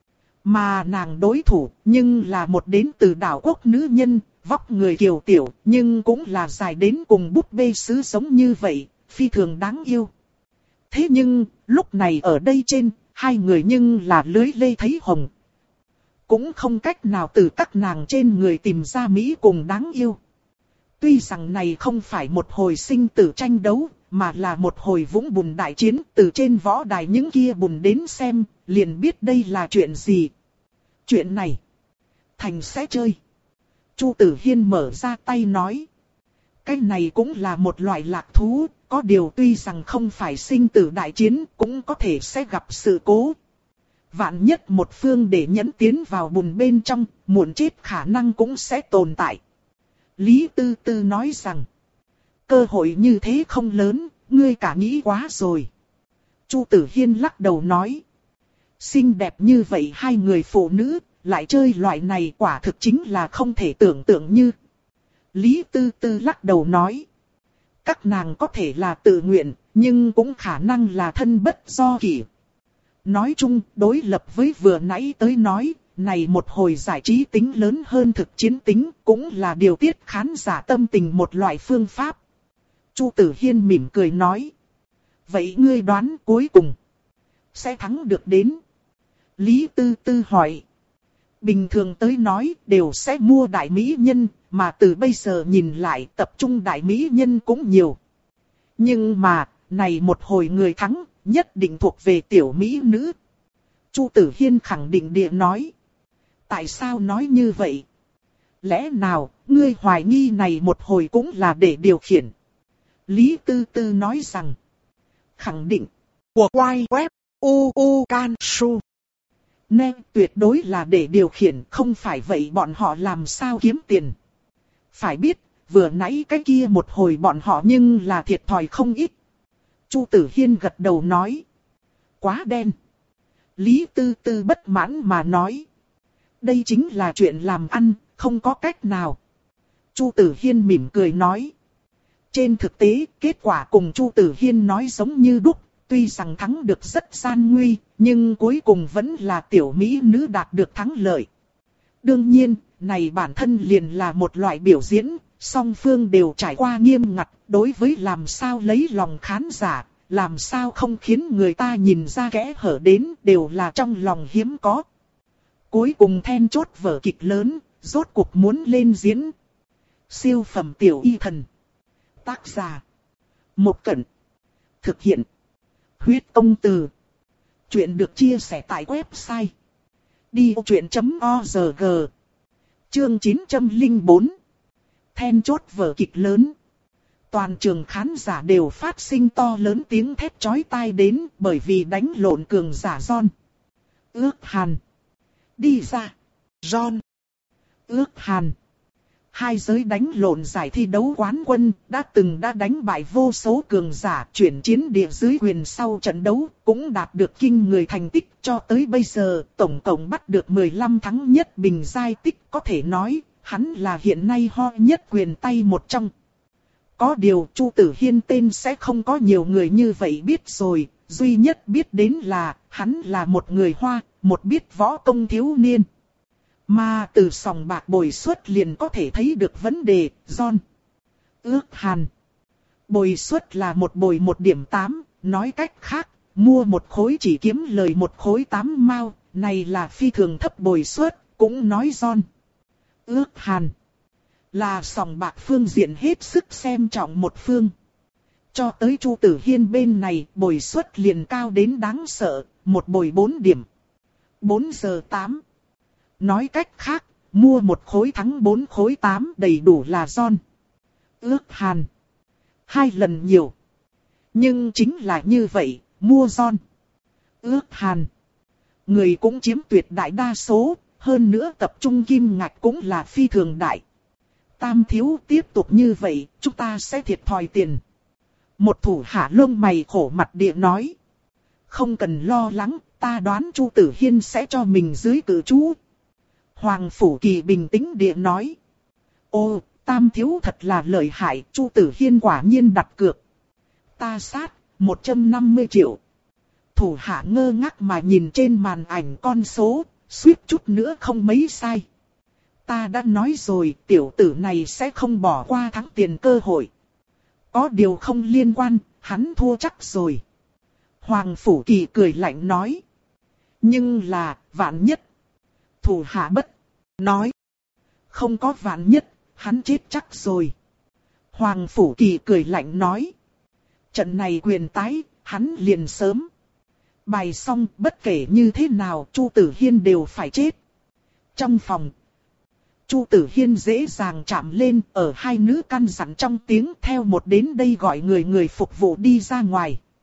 Mà nàng đối thủ, nhưng là một đến từ đảo quốc nữ nhân, vóc người kiều tiểu, nhưng cũng là dài đến cùng búp bê sứ sống như vậy, phi thường đáng yêu. Thế nhưng, lúc này ở đây trên, hai người nhưng là lưới lê thấy hồng. Cũng không cách nào từ các nàng trên người tìm ra mỹ cùng đáng yêu. Tuy rằng này không phải một hồi sinh tử tranh đấu, mà là một hồi vũng bùn đại chiến, từ trên võ đài những kia bùn đến xem, liền biết đây là chuyện gì. Chuyện này, thành sẽ chơi. Chu Tử Hiên mở ra tay nói. Cái này cũng là một loại lạc thú, có điều tuy rằng không phải sinh tử đại chiến, cũng có thể sẽ gặp sự cố. Vạn nhất một phương để nhẫn tiến vào bùn bên trong, muộn chết khả năng cũng sẽ tồn tại. Lý Tư Tư nói rằng, cơ hội như thế không lớn, ngươi cả nghĩ quá rồi. Chu Tử Hiên lắc đầu nói, xinh đẹp như vậy hai người phụ nữ, lại chơi loại này quả thực chính là không thể tưởng tượng như. Lý Tư Tư lắc đầu nói, các nàng có thể là tự nguyện, nhưng cũng khả năng là thân bất do kỷ. Nói chung, đối lập với vừa nãy tới nói, này một hồi giải trí tính lớn hơn thực chiến tính, cũng là điều tiết khán giả tâm tình một loại phương pháp. Chu Tử Hiên mỉm cười nói, vậy ngươi đoán cuối cùng sẽ thắng được đến? Lý Tư Tư hỏi, bình thường tới nói đều sẽ mua đại mỹ nhân, mà từ bây giờ nhìn lại tập trung đại mỹ nhân cũng nhiều. Nhưng mà, này một hồi người thắng, nhất định thuộc về tiểu mỹ nữ. Chu Tử Hiên khẳng định địa nói. Tại sao nói như vậy? Lẽ nào, ngươi hoài nghi này một hồi cũng là để điều khiển? Lý Tư Tư nói rằng. Khẳng định. Của quay web u u can su. Nè, tuyệt đối là để điều khiển, không phải vậy bọn họ làm sao kiếm tiền. Phải biết, vừa nãy cái kia một hồi bọn họ nhưng là thiệt thòi không ít. Chu Tử Hiên gật đầu nói. Quá đen. Lý Tư Tư bất mãn mà nói. Đây chính là chuyện làm ăn, không có cách nào. Chu Tử Hiên mỉm cười nói. Trên thực tế, kết quả cùng Chu Tử Hiên nói giống như đúc. Tuy rằng thắng được rất gian nguy, nhưng cuối cùng vẫn là tiểu mỹ nữ đạt được thắng lợi. Đương nhiên, này bản thân liền là một loại biểu diễn, song phương đều trải qua nghiêm ngặt, đối với làm sao lấy lòng khán giả, làm sao không khiến người ta nhìn ra kẽ hở đến, đều là trong lòng hiếm có. Cuối cùng then chốt vở kịch lớn, rốt cuộc muốn lên diễn. Siêu phẩm tiểu y thần. Tác giả. Một Cẩn. Thực hiện. Huyết Công Từ. Chuyện được chia sẻ tại website đi ô chuyện chấm org. Chương chín trăm lẻ bốn. Then chốt vở kịch lớn. Toàn trường khán giả đều phát sinh to lớn tiếng thét chói tai đến, bởi vì đánh lộn cường giả John. Ước Hàn. Đi ra. John. Ước Hàn. Hai giới đánh lộn giải thi đấu quán quân, đã từng đã đánh bại vô số cường giả, chuyển chiến địa dưới quyền sau trận đấu, cũng đạt được kinh người thành tích. Cho tới bây giờ, tổng cộng bắt được mười lăm thắng nhất bình giai tích, có thể nói, hắn là hiện nay ho nhất quyền tay một trong. Có điều Chu Tử Hiên tên sẽ không có nhiều người như vậy biết rồi, duy nhất biết đến là, hắn là một người Hoa, một biết võ công thiếu niên. Mà từ sòng bạc bồi suất liền có thể thấy được vấn đề, John. Ước Hàn. Bồi suất là một bồi một điểm tám, nói cách khác, mua một khối chỉ kiếm lời một khối tám mao, này là phi thường thấp bồi suất, cũng nói John. Ước Hàn. Là sòng bạc phương diện hết sức xem trọng một phương. Cho tới Chu Tử Hiên bên này, bồi suất liền cao đến đáng sợ, một bồi bốn điểm. bốn giờ tám. Nói cách khác, mua một khối thắng bốn khối tám đầy đủ là John. Ước Hàn. Hai lần nhiều. Nhưng chính là như vậy, mua John. Ước Hàn. Người cũng chiếm tuyệt đại đa số, hơn nữa tập trung kim ngạch cũng là phi thường đại. Tam thiếu tiếp tục như vậy, chúng ta sẽ thiệt thòi tiền. Một thủ hạ lông mày khổ mặt địa nói. Không cần lo lắng, ta đoán Chu Tử Hiên sẽ cho mình dưới cử chú. Hoàng Phủ Kỳ bình tĩnh địa nói. Ô, Tam thiếu thật là lợi hại, Chu Tử Hiên quả nhiên đặt cược. Ta sát, một trăm năm mươi triệu. Thủ hạ ngơ ngác mà nhìn trên màn ảnh con số, suýt chút nữa không mấy sai. Ta đã nói rồi, tiểu tử này sẽ không bỏ qua thắng tiền cơ hội. Có điều không liên quan, hắn thua chắc rồi. Hoàng Phủ Kỳ cười lạnh nói. Nhưng là, vạn nhất. Thủ hạ bất nói. Không có vạn nhất, hắn chết chắc rồi. Hoàng Phủ Kỳ cười lạnh nói. Trận này quyền tái, hắn liền sớm. Bài xong, bất kể như thế nào, Chu Tử Hiên đều phải chết. Trong phòng, Chu Tử Hiên dễ dàng chạm lên, ở hai nữ căn dặn trong tiếng theo một đến đây gọi người người phục vụ đi ra ngoài.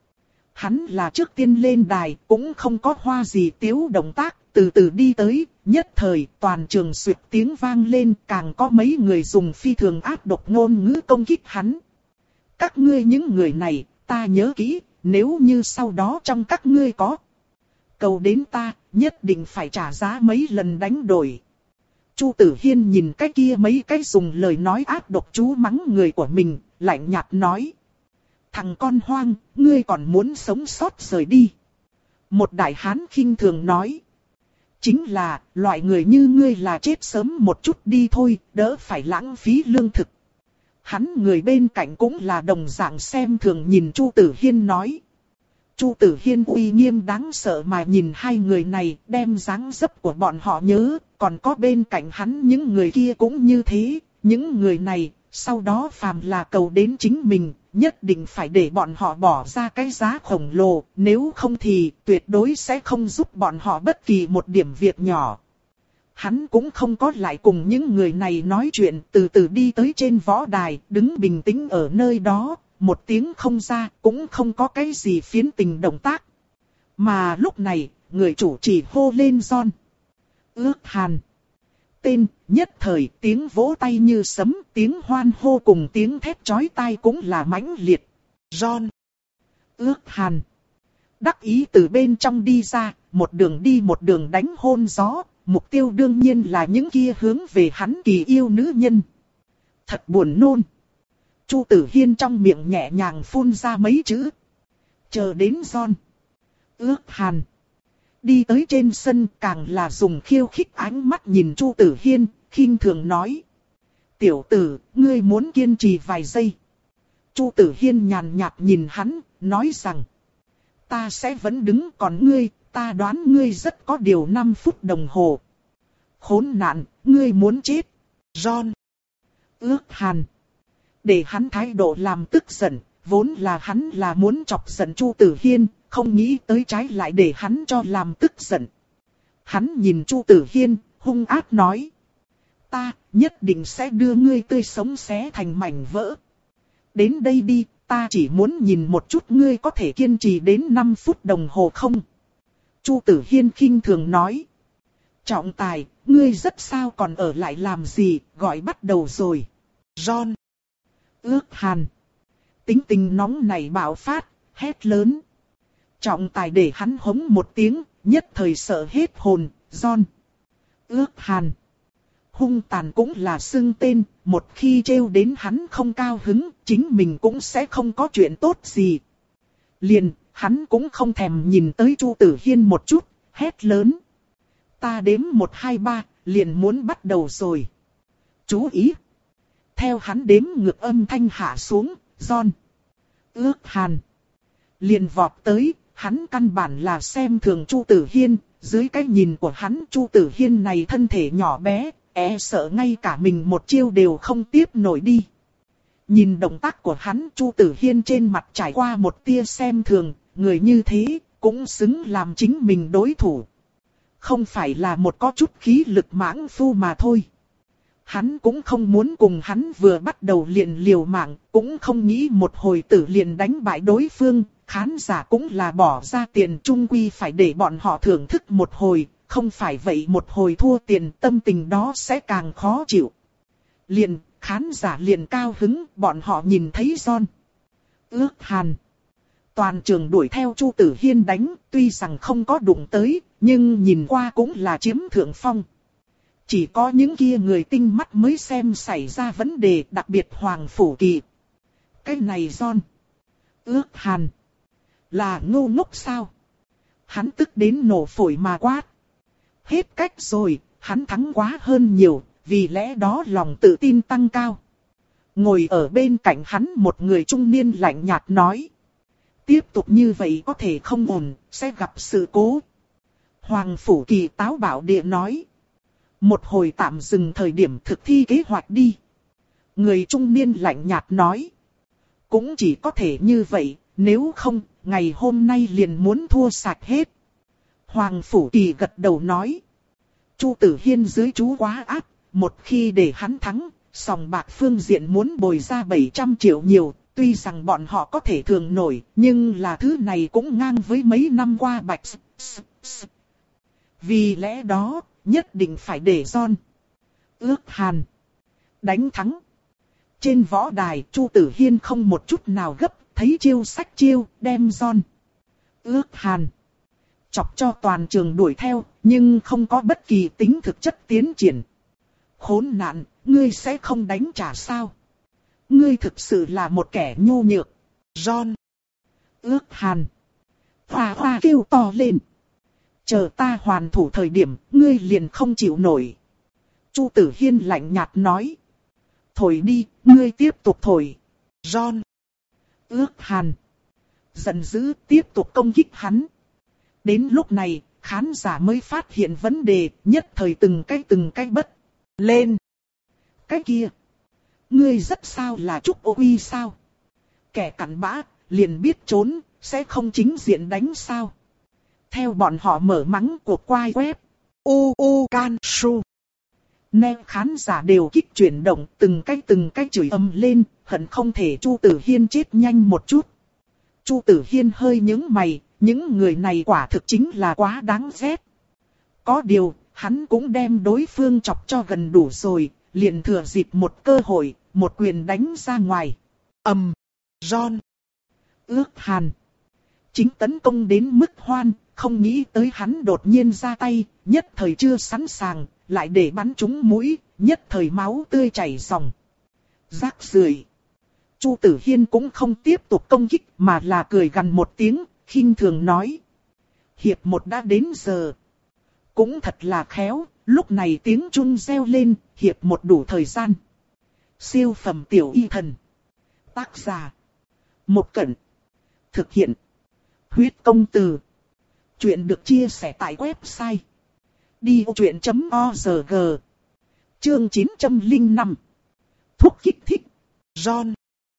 Hắn là trước tiên lên đài, cũng không có hoa gì tiếu động tác, từ từ đi tới, nhất thời toàn trường xuyệt tiếng vang lên, càng có mấy người dùng phi thường ác độc ngôn ngữ công kích hắn. Các ngươi những người này, ta nhớ kỹ, nếu như sau đó trong các ngươi có cầu đến ta, nhất định phải trả giá mấy lần đánh đổi. Chu Tử Hiên nhìn cái kia mấy cái dùng lời nói ác độc chú mắng người của mình, lạnh nhạt nói. Thằng con hoang, ngươi còn muốn sống sót rời đi. Một đại hán khinh thường nói. Chính là, loại người như ngươi là chết sớm một chút đi thôi, đỡ phải lãng phí lương thực. Hắn người bên cạnh cũng là đồng dạng xem thường nhìn Chu Tử Hiên nói. Chu Tử Hiên uy nghiêm đáng sợ mà nhìn hai người này, đem dáng dấp của bọn họ nhớ, còn có bên cạnh hắn những người kia cũng như thế, những người này, sau đó phàm là cầu đến chính mình, nhất định phải để bọn họ bỏ ra cái giá khổng lồ, nếu không thì tuyệt đối sẽ không giúp bọn họ bất kỳ một điểm việc nhỏ. Hắn cũng không có lại cùng những người này nói chuyện, từ từ đi tới trên võ đài, đứng bình tĩnh ở nơi đó, một tiếng không ra, cũng không có cái gì phiến tình động tác. Mà lúc này, người chủ trì hô lên John. Ước Hàn. Tên, nhất thời tiếng vỗ tay như sấm, tiếng hoan hô cùng tiếng thét chói tai cũng là mãnh liệt. John. Ước Hàn. Đắc ý từ bên trong đi ra, một đường đi một đường đánh hôn gió, mục tiêu đương nhiên là những kia hướng về hắn kỳ yêu nữ nhân. Thật buồn nôn. Chu Tử Hiên trong miệng nhẹ nhàng phun ra mấy chữ. Chờ đến John. Ước Hàn. Đi tới trên sân càng là dùng khiêu khích ánh mắt nhìn Chu Tử Hiên, khinh thường nói. Tiểu tử, ngươi muốn kiên trì vài giây. Chu Tử Hiên nhàn nhạt nhìn hắn, nói rằng. Ta sẽ vẫn đứng còn ngươi, ta đoán ngươi rất có điều năm phút đồng hồ. Khốn nạn, ngươi muốn chết. John. Ước Hàn. Để hắn thái độ làm tức giận, vốn là hắn là muốn chọc giận Chu Tử Hiên, không nghĩ tới trái lại để hắn cho làm tức giận. Hắn nhìn Chu Tử Hiên, hung ác nói. Ta nhất định sẽ đưa ngươi tươi sống xé thành mảnh vỡ. Đến đây đi, ta chỉ muốn nhìn một chút ngươi có thể kiên trì đến năm phút đồng hồ không. Chu Tử Hiên khinh thường nói. Trọng tài, ngươi rất sao còn ở lại làm gì, gọi bắt đầu rồi. John. Ước Hàn. Tính tình nóng này bạo phát, hét lớn. Trọng tài để hắn hống một tiếng, nhất thời sợ hết hồn, John. Ước Hàn. Hung tàn cũng là xưng tên, một khi trêu đến hắn không cao hứng, chính mình cũng sẽ không có chuyện tốt gì. Liền, hắn cũng không thèm nhìn tới Chu Tử Hiên một chút, hét lớn. Ta đếm một hai ba, liền muốn bắt đầu rồi. Chú ý. Theo hắn đếm ngược âm thanh hạ xuống, John. Ước Hàn. Liền vọt tới, hắn căn bản là xem thường Chu Tử Hiên, dưới cái nhìn của hắn Chu Tử Hiên này thân thể nhỏ bé, e sợ ngay cả mình một chiêu đều không tiếp nổi đi. Nhìn động tác của hắn Chu Tử Hiên trên mặt trải qua một tia xem thường, người như thế, cũng xứng làm chính mình đối thủ. Không phải là một có chút khí lực mãng phu mà thôi. Hắn cũng không muốn cùng hắn vừa bắt đầu liền liều mạng, cũng không nghĩ một hồi tử liền đánh bại đối phương, khán giả cũng là bỏ ra tiền chung quy phải để bọn họ thưởng thức một hồi, không phải vậy một hồi thua tiền tâm tình đó sẽ càng khó chịu. Liền, khán giả liền cao hứng, bọn họ nhìn thấy John. Ước Hàn. Toàn trường đuổi theo Chu Tử Hiên đánh, tuy rằng không có đụng tới, nhưng nhìn qua cũng là chiếm thượng phong. Chỉ có những kia người tinh mắt mới xem xảy ra vấn đề, đặc biệt Hoàng Phủ Kỳ. Cái này John. Ước Hàn. Là ngu ngốc sao? Hắn tức đến nổ phổi mà quát. Hết cách rồi, hắn thắng quá hơn nhiều, vì lẽ đó lòng tự tin tăng cao. Ngồi ở bên cạnh hắn một người trung niên lạnh nhạt nói. Tiếp tục như vậy có thể không ổn, sẽ gặp sự cố. Hoàng Phủ Kỳ táo bạo địa nói. Một hồi tạm dừng thời điểm thực thi kế hoạch đi. Người trung niên lạnh nhạt nói. Cũng chỉ có thể như vậy, nếu không, ngày hôm nay liền muốn thua sạch hết. Hoàng Phủ Kỳ gật đầu nói. Chu Tử Hiên dưới chú quá ác, một khi để hắn thắng, sòng bạc phương diện muốn bồi ra bảy trăm triệu nhiều, Tuy rằng bọn họ có thể thường nổi, nhưng là thứ này cũng ngang với mấy năm qua Bạch. Vì lẽ đó, nhất định phải để John Ước Hàn đánh thắng. Trên võ đài, Chu Tử Hiên không một chút nào gấp, thấy chiêu sách chiêu, đem John Ước Hàn chọc cho toàn trường đuổi theo, nhưng không có bất kỳ tính thực chất tiến triển. Khốn nạn, ngươi sẽ không đánh trả sao? Ngươi thực sự là một kẻ nhu nhược. John Ước Hàn hoa hoa kêu to lên. Chờ ta hoàn thủ thời điểm, ngươi liền không chịu nổi. Chu Tử Hiên lạnh nhạt nói. Thổi đi, ngươi tiếp tục thổi. John Ước Hàn giận dữ tiếp tục công kích hắn. Đến lúc này, khán giả mới phát hiện vấn đề, nhất thời từng cái từng cái bất lên. Cái kia, ngươi rất sao là Trúc Ô Uy sao? Kẻ cặn bã, liền biết trốn, sẽ không chính diện đánh sao? Theo bọn họ mở mắng cuộc quay web. U U Can Su. Nên khán giả đều kích chuyển động, từng cái từng cái chửi ầm lên, hận không thể Chu Tử Hiên chết nhanh một chút. Chu Tử Hiên hơi nhướng mày, những người này quả thực chính là quá đáng ghét. Có điều, hắn cũng đem đối phương chọc cho gần đủ rồi, liền thừa dịp một cơ hội, một quyền đánh ra ngoài. Ầm, um, John Ước Hàn chính tấn công đến mức hoan, không nghĩ tới hắn đột nhiên ra tay, nhất thời chưa sẵn sàng, lại để bắn trúng mũi, nhất thời máu tươi chảy ròng. Rác rưởi. Chu Tử Hiên cũng không tiếp tục công kích mà là cười gằn một tiếng, khinh thường nói. Hiệp một đã đến giờ. Cũng thật là khéo, lúc này tiếng chuông reo lên, hiệp một đủ thời gian. Siêu phẩm tiểu y thần. Tác giả. Một Cẩn. Thực hiện. Huyết công từ. Chuyện được chia sẻ tại website. đi ô chuyện chấm org. Chương chín trăm lẻ năm. Thuốc kích thích. John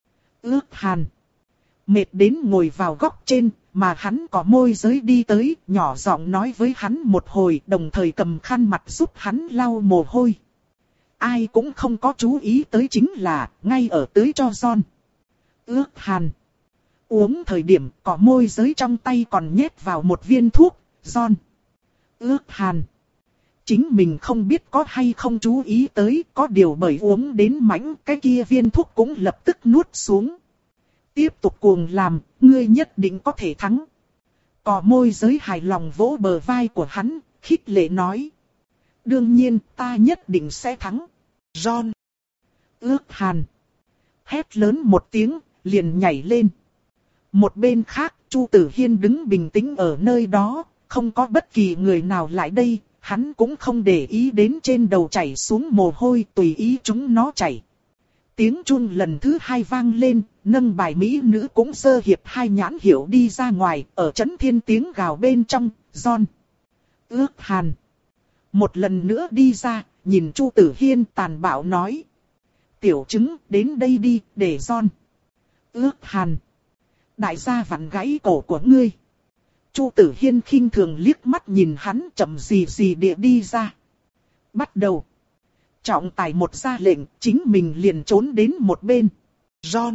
Ước Hàn mệt đến ngồi vào góc trên, mà hắn có môi giới đi tới, nhỏ giọng nói với hắn một hồi, đồng thời cầm khăn mặt giúp hắn lau mồ hôi. Ai cũng không có chú ý tới chính là, ngay ở tưới cho John Ước Hàn uống thời điểm, có môi giới trong tay còn nhét vào một viên thuốc. John Ước Hàn chính mình không biết có hay không chú ý tới, có điều bởi uống đến mãnh, cái kia viên thuốc cũng lập tức nuốt xuống. Tiếp tục cuồng làm, ngươi nhất định có thể thắng. Cò môi giới hài lòng vỗ bờ vai của hắn, khích lệ nói. Đương nhiên, ta nhất định sẽ thắng. John Ước Hàn hét lớn một tiếng, liền nhảy lên. Một bên khác, Chu Tử Hiên đứng bình tĩnh ở nơi đó, không có bất kỳ người nào lại đây, hắn cũng không để ý đến trên đầu chảy xuống mồ hôi, tùy ý chúng nó chảy. Tiếng chuông lần thứ hai vang lên, nâng bài mỹ nữ cũng sơ hiệp hai nhãn hiệu đi ra ngoài, ở chấn thiên tiếng gào bên trong. John Ước Hàn một lần nữa đi ra, nhìn Chu Tử Hiên tàn bạo nói. Tiểu trứng, đến đây đi, để John Ước Hàn đại gia vặn gãy cổ của ngươi. Chu Tử Hiên khinh thường liếc mắt nhìn hắn, chậm gì gì địa đi ra. Bắt đầu. Trọng tài một ra lệnh, chính mình liền trốn đến một bên. John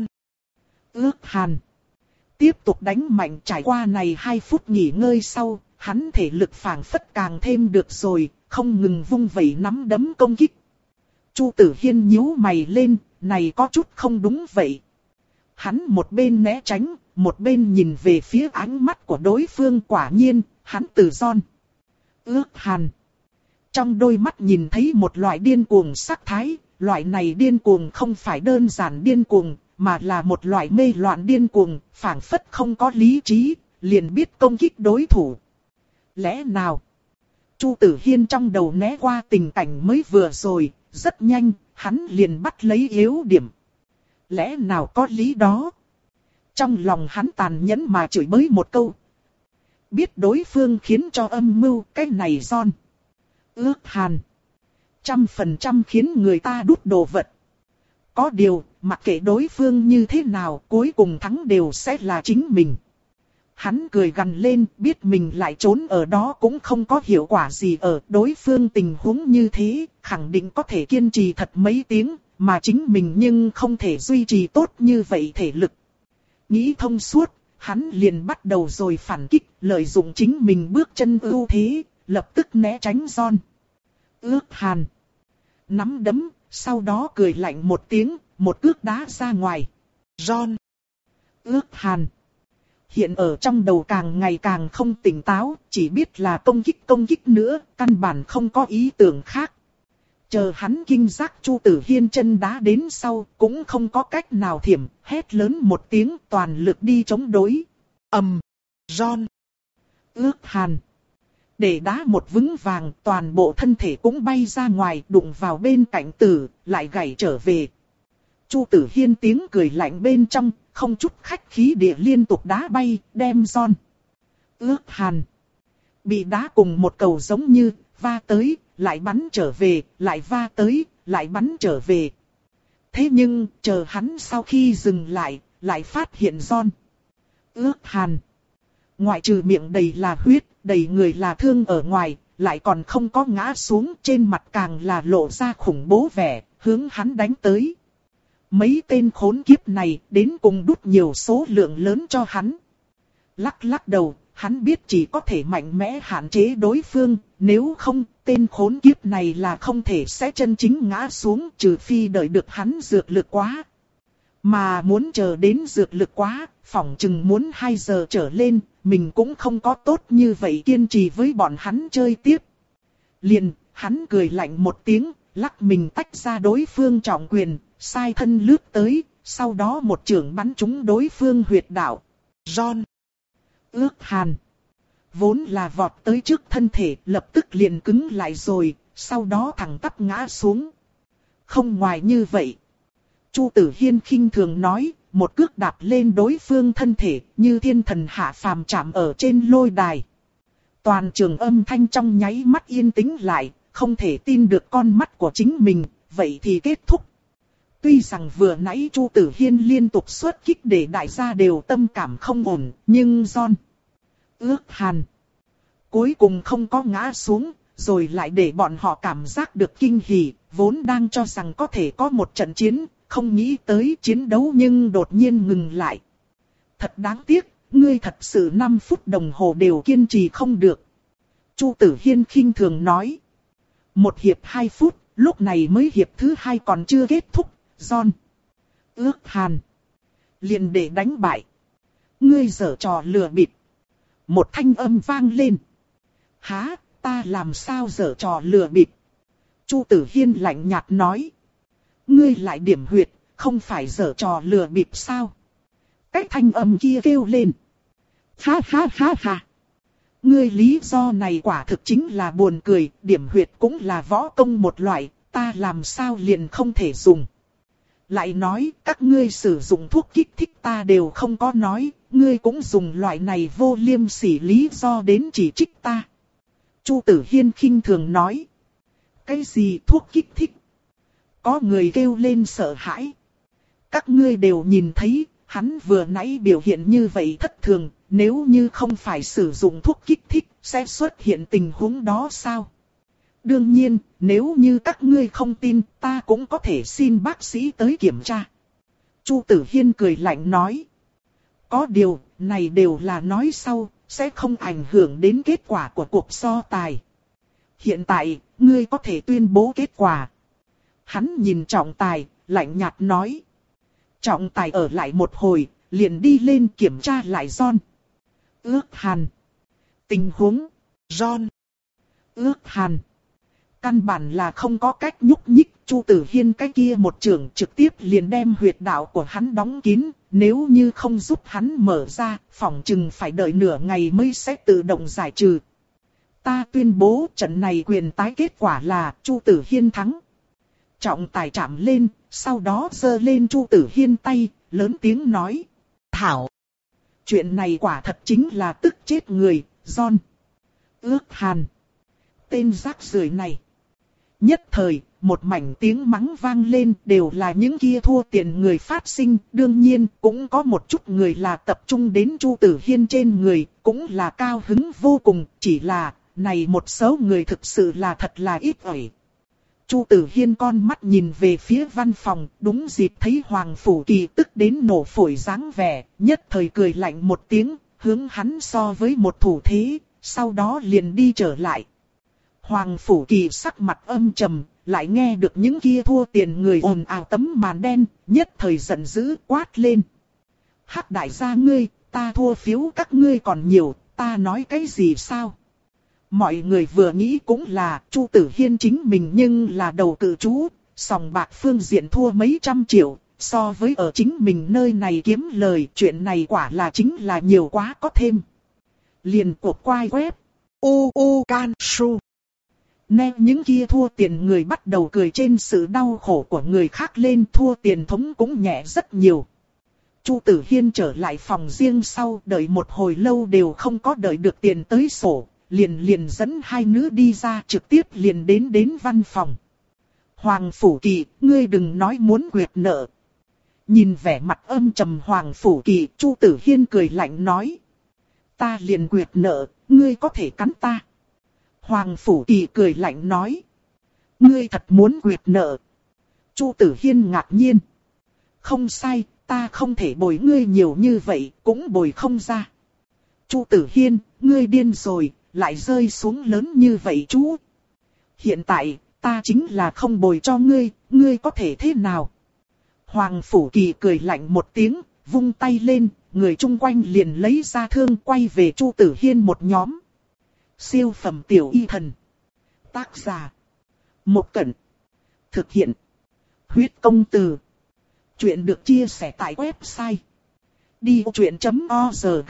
Ước Hàn tiếp tục đánh mạnh. Trải qua này hai phút nghỉ ngơi sau, hắn thể lực phảng phất càng thêm được rồi, không ngừng vung vẩy nắm đấm công kích. Chu Tử Hiên nhíu mày lên, này có chút không đúng vậy. Hắn một bên né tránh, một bên nhìn về phía ánh mắt của đối phương, quả nhiên, hắn từ John Ước Hàn trong đôi mắt nhìn thấy một loại điên cuồng sắc thái, loại này điên cuồng không phải đơn giản điên cuồng, mà là một loại mê loạn điên cuồng, phảng phất không có lý trí, liền biết công kích đối thủ. Lẽ nào? Chu Tử Hiên trong đầu né qua tình cảnh mới vừa rồi, rất nhanh, hắn liền bắt lấy yếu điểm. Lẽ nào có lý đó? Trong lòng hắn tàn nhẫn mà chửi bới một câu. Biết đối phương khiến cho âm mưu, cái này John Ước Hàn trăm phần trăm khiến người ta đút đồ vật. Có điều, mặc kệ đối phương như thế nào, cuối cùng thắng đều sẽ là chính mình. Hắn cười gằn lên, biết mình lại trốn ở đó cũng không có hiệu quả gì, ở đối phương tình huống như thế, khẳng định có thể kiên trì thật mấy tiếng, mà chính mình nhưng không thể duy trì tốt như vậy thể lực. Nghĩ thông suốt, hắn liền bắt đầu rồi phản kích, lợi dụng chính mình bước chân ưu thế, lập tức né tránh John. Ước Hàn nắm đấm, sau đó cười lạnh một tiếng, một cước đá ra ngoài. John. Ước Hàn hiện ở trong đầu càng ngày càng không tỉnh táo, chỉ biết là công kích công kích nữa, căn bản không có ý tưởng khác. Chờ hắn kinh giác Chu Tử Hiên chân đá đến sau, cũng không có cách nào thiểm, hét lớn một tiếng toàn lực đi chống đối. Ầm. John. Ước Hàn để đá một vững vàng, toàn bộ thân thể cũng bay ra ngoài, đụng vào bên cạnh Tử, lại gãy trở về. Chu Tử Hiên tiếng cười lạnh bên trong, không chút khách khí địa liên tục đá bay, đem John. Ước Hàn bị đá cùng một cầu giống như, va tới, lại bắn trở về, lại va tới, lại bắn trở về. Thế nhưng, chờ hắn sau khi dừng lại, lại phát hiện John. Ước Hàn ngoại trừ miệng đầy là huyết, đầy người là thương ở ngoài, lại còn không có ngã xuống, trên mặt càng là lộ ra khủng bố vẻ, hướng hắn đánh tới. Mấy tên khốn kiếp này đến cùng đút nhiều số lượng lớn cho hắn. Lắc lắc đầu, hắn biết chỉ có thể mạnh mẽ hạn chế đối phương, nếu không, tên khốn kiếp này là không thể sẽ chân chính ngã xuống, trừ phi đợi được hắn dược lực quá. Mà muốn chờ đến dược lực quá, phỏng chừng muốn hai giờ trở lên, mình cũng không có tốt như vậy kiên trì với bọn hắn chơi tiếp. Liền, hắn cười lạnh một tiếng, lắc mình tách ra đối phương trọng quyền, sai thân lướt tới, sau đó một chưởng bắn trúng đối phương huyệt đạo. John. Ước Hàn vốn là vọt tới trước thân thể, lập tức liền cứng lại rồi, sau đó thẳng tắp ngã xuống. Không ngoài như vậy. Chu Tử Hiên khinh thường nói, một cước đạp lên đối phương thân thể, như thiên thần hạ phàm chạm ở trên lôi đài. Toàn trường âm thanh trong nháy mắt yên tĩnh lại, không thể tin được con mắt của chính mình, vậy thì kết thúc. Tuy rằng vừa nãy Chu Tử Hiên liên tục xuất kích để đại gia đều tâm cảm không ổn, nhưng John. Ước Hàn cuối cùng không có ngã xuống, rồi lại để bọn họ cảm giác được kinh hỉ, vốn đang cho rằng có thể có một trận chiến, không nghĩ tới chiến đấu nhưng đột nhiên ngừng lại. Thật đáng tiếc, ngươi thật sự năm phút đồng hồ đều kiên trì không được. Chu Tử Hiên khinh thường nói. Một hiệp hai phút, lúc này mới hiệp thứ hai còn chưa kết thúc, John. Ước Hàn liền để đánh bại. Ngươi giở trò lừa bịp. Một thanh âm vang lên. Hả, ta làm sao giở trò lừa bịp? Chu Tử Hiên lạnh nhạt nói. Ngươi lại điểm huyệt, không phải giở trò lừa bịp sao? Cái thanh âm kia kêu lên. Ha ha ha ha. Ngươi lý do này quả thực chính là buồn cười, điểm huyệt cũng là võ công một loại, ta làm sao liền không thể dùng. Lại nói, các ngươi sử dụng thuốc kích thích ta đều không có nói, ngươi cũng dùng loại này vô liêm sỉ lý do đến chỉ trích ta. Chu Tử Hiên khinh thường nói. Cái gì thuốc kích thích? Có người kêu lên sợ hãi. Các ngươi đều nhìn thấy, hắn vừa nãy biểu hiện như vậy thất thường, nếu như không phải sử dụng thuốc kích thích, sẽ xuất hiện tình huống đó sao? Đương nhiên, nếu như các ngươi không tin, ta cũng có thể xin bác sĩ tới kiểm tra. Chu Tử Hiên cười lạnh nói. Có điều, này đều là nói sau, sẽ không ảnh hưởng đến kết quả của cuộc so tài. Hiện tại, ngươi có thể tuyên bố kết quả. Hắn nhìn trọng tài, lạnh nhạt nói. Trọng tài ở lại một hồi, liền đi lên kiểm tra lại John. Ước Hàn. Tình huống. John. Ước Hàn. Căn bản là không có cách nhúc nhích, Chu Tử Hiên cái kia một trường trực tiếp liền đem huyệt đạo của hắn đóng kín, nếu như không giúp hắn mở ra, phỏng chừng phải đợi nửa ngày mới sẽ tự động giải trừ. Ta tuyên bố trận này quyền tái kết quả là Chu Tử Hiên thắng. Trọng tài chạm lên, sau đó giơ lên Chu Tử Hiên tay, lớn tiếng nói. Thảo! Chuyện này quả thật chính là tức chết người, John. Ước Hàn. Tên rác rưởi này. Nhất thời, một mảnh tiếng mắng vang lên, đều là những kia thua tiền người phát sinh, đương nhiên cũng có một chút người là tập trung đến Chu Tử Hiên trên người, cũng là cao hứng vô cùng, chỉ là, này một số người thực sự là thật là ít ỏi. Chu Tử Hiên con mắt nhìn về phía văn phòng, đúng dịp thấy Hoàng Phủ Kỳ tức đến nổ phổi dáng vẻ, nhất thời cười lạnh một tiếng, hướng hắn so với một thủ thế, sau đó liền đi trở lại. Hoàng Phủ Kỳ sắc mặt âm trầm, lại nghe được những kia thua tiền người ồn ào tấm màn đen, nhất thời giận dữ quát lên. Hắc đại gia ngươi, ta thua phiếu các ngươi còn nhiều, ta nói cái gì sao? Mọi người vừa nghĩ cũng là Chu Tử Hiên chính mình nhưng là đầu cự chú, sòng bạc phương diện thua mấy trăm triệu, so với ở chính mình nơi này kiếm lời chuyện này quả là chính là nhiều quá có thêm. Liền cuộc quay web, u u can su. Nè những kia thua tiền người bắt đầu cười trên sự đau khổ của người khác lên, thua tiền thống cũng nhẹ rất nhiều. Chu Tử Hiên trở lại phòng riêng sau đợi một hồi lâu đều không có đợi được tiền tới sổ. Liền liền dẫn hai nữ đi ra trực tiếp liền đến đến văn phòng. Hoàng Phủ Kỳ, ngươi đừng nói muốn quyệt nợ. Nhìn vẻ mặt âm trầm Hoàng Phủ Kỳ, Chu Tử Hiên cười lạnh nói. Ta liền quyệt nợ, ngươi có thể cắn ta. Hoàng Phủ Kỳ cười lạnh nói. Ngươi thật muốn quyệt nợ. Chu Tử Hiên ngạc nhiên. Không sai, ta không thể bồi ngươi nhiều như vậy, cũng bồi không ra. Chu Tử Hiên, ngươi điên rồi. Lại rơi xuống lớn như vậy chú. Hiện tại, ta chính là không bồi cho ngươi, ngươi có thể thế nào? Hoàng Phủ Kỳ cười lạnh một tiếng, vung tay lên, người chung quanh liền lấy ra thương quay về Chu Tử Hiên một nhóm. Siêu phẩm tiểu y thần. Tác giả. Một Cẩn. Thực hiện. Huyết công từ. Chuyện được chia sẻ tại website. đi vô chuyện chấm org.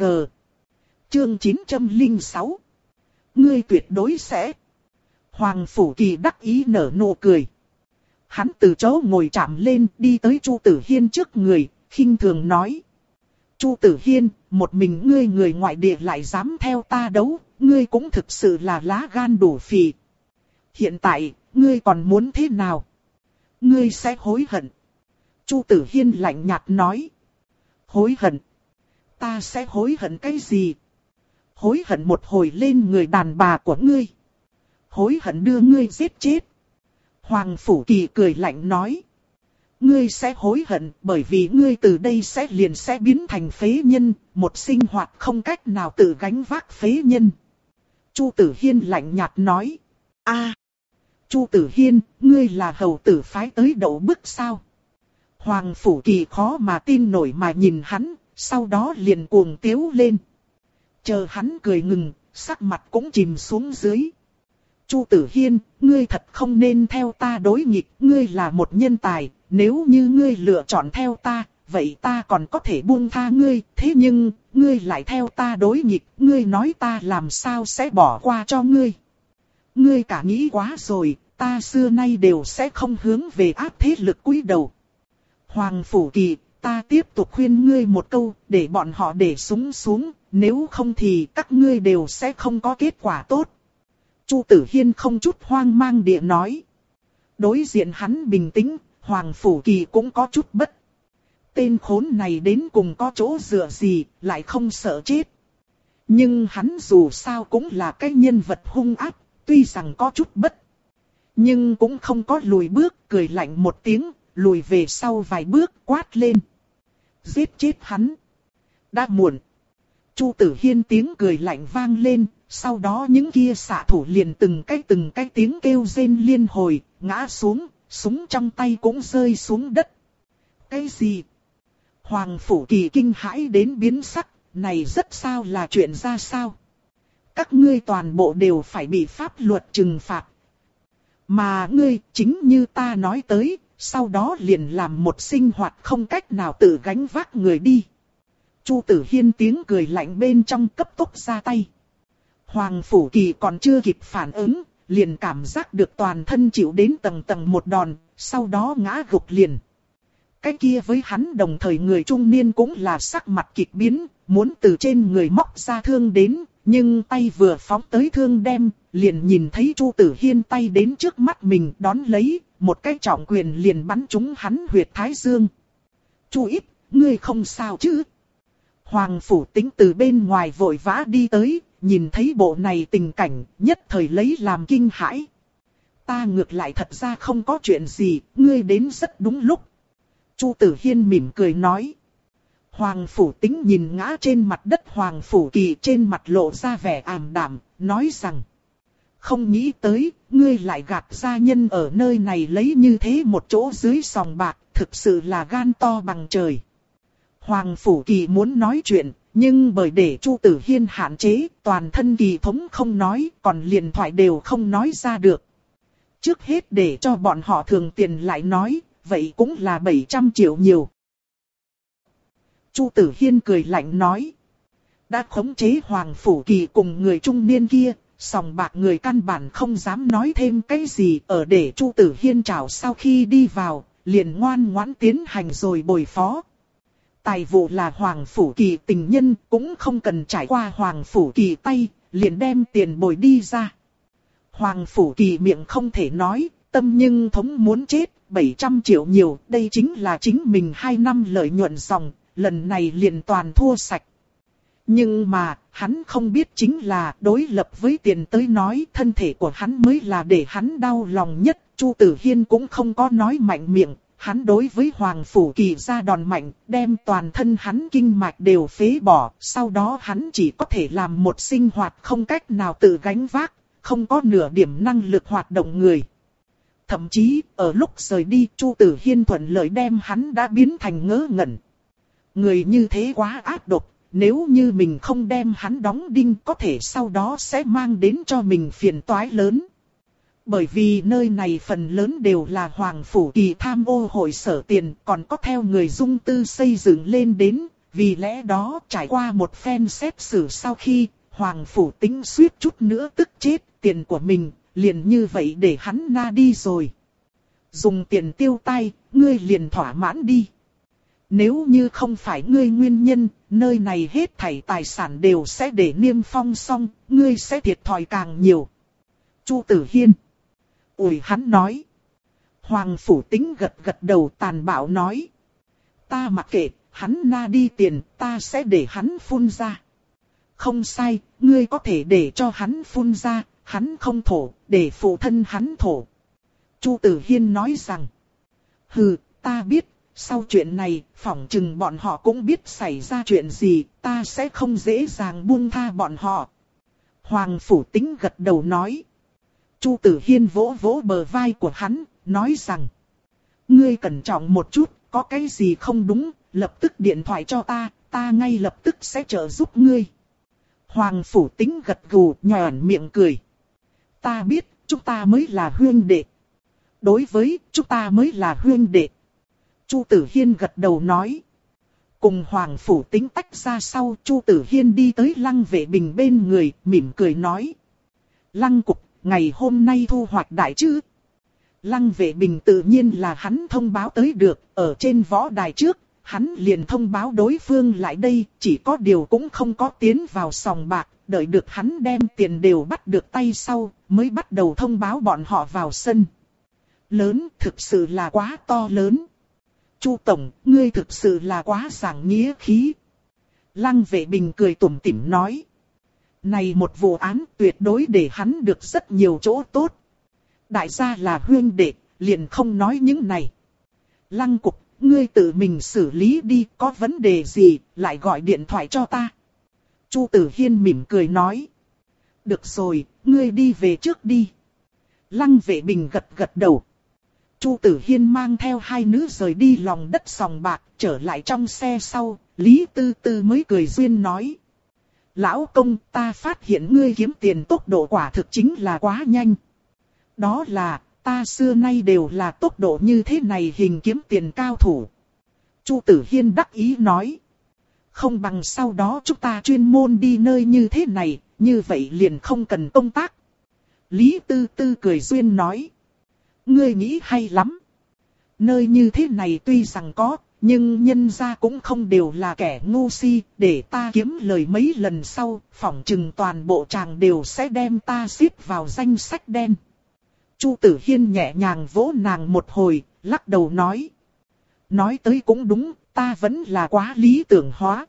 Chương chín trăm lẻ sáu. Ngươi tuyệt đối sẽ. Hoàng Phủ Kỳ đắc ý nở nụ cười. Hắn từ chỗ ngồi chạm lên đi tới Chu Tử Hiên trước người, khinh thường nói. Chu Tử Hiên, một mình ngươi người ngoại địa lại dám theo ta đấu, ngươi cũng thực sự là lá gan đủ phì. Hiện tại, ngươi còn muốn thế nào? Ngươi sẽ hối hận. Chu Tử Hiên lạnh nhạt nói. Hối hận? Ta sẽ hối hận cái gì? Hối hận một hồi lên người đàn bà của ngươi. Hối hận đưa ngươi giết chết. Hoàng Phủ Kỳ cười lạnh nói. Ngươi sẽ hối hận bởi vì ngươi từ đây sẽ liền sẽ biến thành phế nhân, một sinh hoạt không cách nào tự gánh vác phế nhân. Chu Tử Hiên lạnh nhạt nói. A, Chu Tử Hiên, ngươi là hầu tử phái tới đậu bức sao? Hoàng Phủ Kỳ khó mà tin nổi mà nhìn hắn, sau đó liền cuồng tiếu lên. Chờ hắn cười ngừng, sắc mặt cũng chìm xuống dưới. Chu Tử Hiên, ngươi thật không nên theo ta đối nghịch, ngươi là một nhân tài, nếu như ngươi lựa chọn theo ta, vậy ta còn có thể buông tha ngươi, thế nhưng, ngươi lại theo ta đối nghịch, ngươi nói ta làm sao sẽ bỏ qua cho ngươi. Ngươi cả nghĩ quá rồi, ta xưa nay đều sẽ không hướng về áp thế lực cúi đầu. Hoàng Phủ Kỳ, ta tiếp tục khuyên ngươi một câu, để bọn họ để súng xuống, nếu không thì các ngươi đều sẽ không có kết quả tốt. Chu Tử Hiên không chút hoang mang địa nói. Đối diện hắn bình tĩnh, Hoàng Phủ Kỳ cũng có chút bất. Tên khốn này đến cùng có chỗ dựa gì, lại không sợ chết. Nhưng hắn dù sao cũng là cái nhân vật hung ác, tuy rằng có chút bất. Nhưng cũng không có lùi bước, cười lạnh một tiếng, lùi về sau vài bước quát lên. Giết chết hắn. Đã muộn. Chu Tử Hiên tiếng cười lạnh vang lên, sau đó những kia xạ thủ liền từng cái từng cái tiếng kêu rên liên hồi, ngã xuống, súng trong tay cũng rơi xuống đất. Cái gì? Hoàng Phủ Kỳ kinh hãi đến biến sắc, này rất sao là chuyện ra sao? Các ngươi toàn bộ đều phải bị pháp luật trừng phạt. Mà ngươi, chính như ta nói tới, sau đó liền làm một sinh hoạt không cách nào tự gánh vác người đi. Chu Tử Hiên tiếng cười lạnh bên trong cấp tốc ra tay. Hoàng Phủ Kỳ còn chưa kịp phản ứng, liền cảm giác được toàn thân chịu đến tầng tầng một đòn, sau đó ngã gục liền. Cái kia với hắn đồng thời người trung niên cũng là sắc mặt kịch biến, muốn từ trên người móc ra thương đến, nhưng tay vừa phóng tới thương đem, liền nhìn thấy Chu Tử Hiên tay đến trước mắt mình đón lấy, một cái trọng quyền liền bắn trúng hắn huyệt thái dương. Chu Ít, ngươi không sao chứ? Hoàng Phủ Tính từ bên ngoài vội vã đi tới, nhìn thấy bộ này tình cảnh, nhất thời lấy làm kinh hãi. ta ngược lại thật ra không có chuyện gì, ngươi đến rất đúng lúc. Chu Tử Hiên mỉm cười nói. Hoàng Phủ Tính nhìn ngã trên mặt đất Hoàng Phủ Kỳ, trên mặt lộ ra vẻ ảm đạm, nói rằng. Không nghĩ tới, ngươi lại gạt gia nhân ở nơi này lấy như thế một chỗ dưới sòng bạc, thực sự là gan to bằng trời. Hoàng Phủ Kỳ muốn nói chuyện, nhưng bởi để Chu Tử Hiên hạn chế, toàn thân Kỳ thống không nói, còn liền thoại đều không nói ra được. Trước hết để cho bọn họ thường tiền lại nói, vậy cũng là bảy trăm triệu nhiều. Chu Tử Hiên cười lạnh nói. Đã khống chế Hoàng Phủ Kỳ cùng người trung niên kia, sòng bạc người căn bản không dám nói thêm cái gì, ở để Chu Tử Hiên chào sau khi đi vào, liền ngoan ngoãn tiến hành rồi bồi phó. Tài vụ là Hoàng Phủ Kỳ tình nhân, cũng không cần trải qua Hoàng Phủ Kỳ tay, liền đem tiền bồi đi ra. Hoàng Phủ Kỳ miệng không thể nói, tâm nhưng thống muốn chết, bảy trăm triệu nhiều, đây chính là chính mình hai năm lợi nhuận dòng, lần này liền toàn thua sạch. Nhưng mà, hắn không biết chính là đối lập với tiền tới nói thân thể của hắn mới là để hắn đau lòng nhất. Chu Tử Hiên cũng không có nói mạnh miệng, hắn đối với Hoàng Phủ Kỳ ra đòn mạnh, đem toàn thân hắn kinh mạch đều phế bỏ. Sau đó hắn chỉ có thể làm một sinh hoạt không cách nào tự gánh vác, không có nửa điểm năng lực hoạt động người. Thậm chí, ở lúc rời đi, Chu Tử Hiên thuận lợi đem hắn đã biến thành ngớ ngẩn. Người như thế quá ác độc. Nếu như mình không đem hắn đóng đinh có thể sau đó sẽ mang đến cho mình phiền toái lớn. Bởi vì nơi này phần lớn đều là Hoàng Phủ Kỳ tham ô hội sở tiền, còn có theo người dung tư xây dựng lên đến. Vì lẽ đó trải qua một phen xét xử sau khi Hoàng Phủ Tính suýt chút nữa tức chết, tiền của mình liền như vậy để hắn na đi rồi. Dùng tiền tiêu tay, ngươi liền thỏa mãn đi. Nếu như không phải ngươi nguyên nhân, nơi này hết thảy tài sản đều sẽ để niêm phong xong, ngươi sẽ thiệt thòi càng nhiều. Chu Tử Hiên. Ủi hắn nói. Hoàng Phủ Tính gật gật đầu tàn bạo nói. Ta mặc kệ, hắn na đi tiền, ta sẽ để hắn phun ra. Không sai, ngươi có thể để cho hắn phun ra, hắn không thổ, để phụ thân hắn thổ. Chu Tử Hiên nói rằng. Hừ, ta biết. Sau chuyện này, phỏng chừng bọn họ cũng biết xảy ra chuyện gì, ta sẽ không dễ dàng buông tha bọn họ. Hoàng Phủ Tính gật đầu nói. Chu Tử Hiên vỗ vỗ bờ vai của hắn, nói rằng. Ngươi cẩn trọng một chút, có cái gì không đúng, lập tức điện thoại cho ta, ta ngay lập tức sẽ trợ giúp ngươi. Hoàng Phủ Tính gật gù, nhòn miệng cười. Ta biết, chúng ta mới là huynh đệ. Đối với, chúng ta mới là huynh đệ. Chu Tử Hiên gật đầu nói. Cùng Hoàng Phủ Tính tách ra sau, Chu Tử Hiên đi tới Lăng Vệ Bình bên người, mỉm cười nói. Lăng cục, ngày hôm nay thu hoạch đại chứ? Lăng Vệ Bình tự nhiên là hắn thông báo tới được, ở trên võ đài trước, hắn liền thông báo đối phương lại đây, chỉ có điều cũng không có tiến vào sòng bạc, đợi được hắn đem tiền đều bắt được tay sau, mới bắt đầu thông báo bọn họ vào sân. Lớn, thực sự là quá to lớn. Chu Tổng, ngươi thực sự là quá giảng nghĩa khí. Lăng Vệ Bình cười tủm tỉm nói. Này một vụ án tuyệt đối để hắn được rất nhiều chỗ tốt. Đại gia là huynh đệ, liền không nói những này. Lăng Cục, ngươi tự mình xử lý đi, có vấn đề gì, lại gọi điện thoại cho ta. Chu Tử Hiên mỉm cười nói. Được rồi, ngươi đi về trước đi. Lăng Vệ Bình gật gật đầu. Chu Tử Hiên mang theo hai nữ rời đi lòng đất sòng bạc, trở lại trong xe sau, Lý Tư Tư mới cười duyên nói. Lão công, ta phát hiện ngươi kiếm tiền tốc độ quả thực chính là quá nhanh. Đó là, ta xưa nay đều là tốc độ như thế này hình kiếm tiền cao thủ. Chu Tử Hiên đắc ý nói. Không bằng sau đó chúng ta chuyên môn đi nơi như thế này, như vậy liền không cần công tác. Lý Tư Tư cười duyên nói. Ngươi nghĩ hay lắm. Nơi như thế này tuy rằng có, nhưng nhân gia cũng không đều là kẻ ngu si, để ta kiếm lời mấy lần sau, phỏng chừng toàn bộ chàng đều sẽ đem ta xếp vào danh sách đen. Chu Tử Hiên nhẹ nhàng vỗ nàng một hồi, lắc đầu nói. Nói tới cũng đúng, ta vẫn là quá lý tưởng hóa.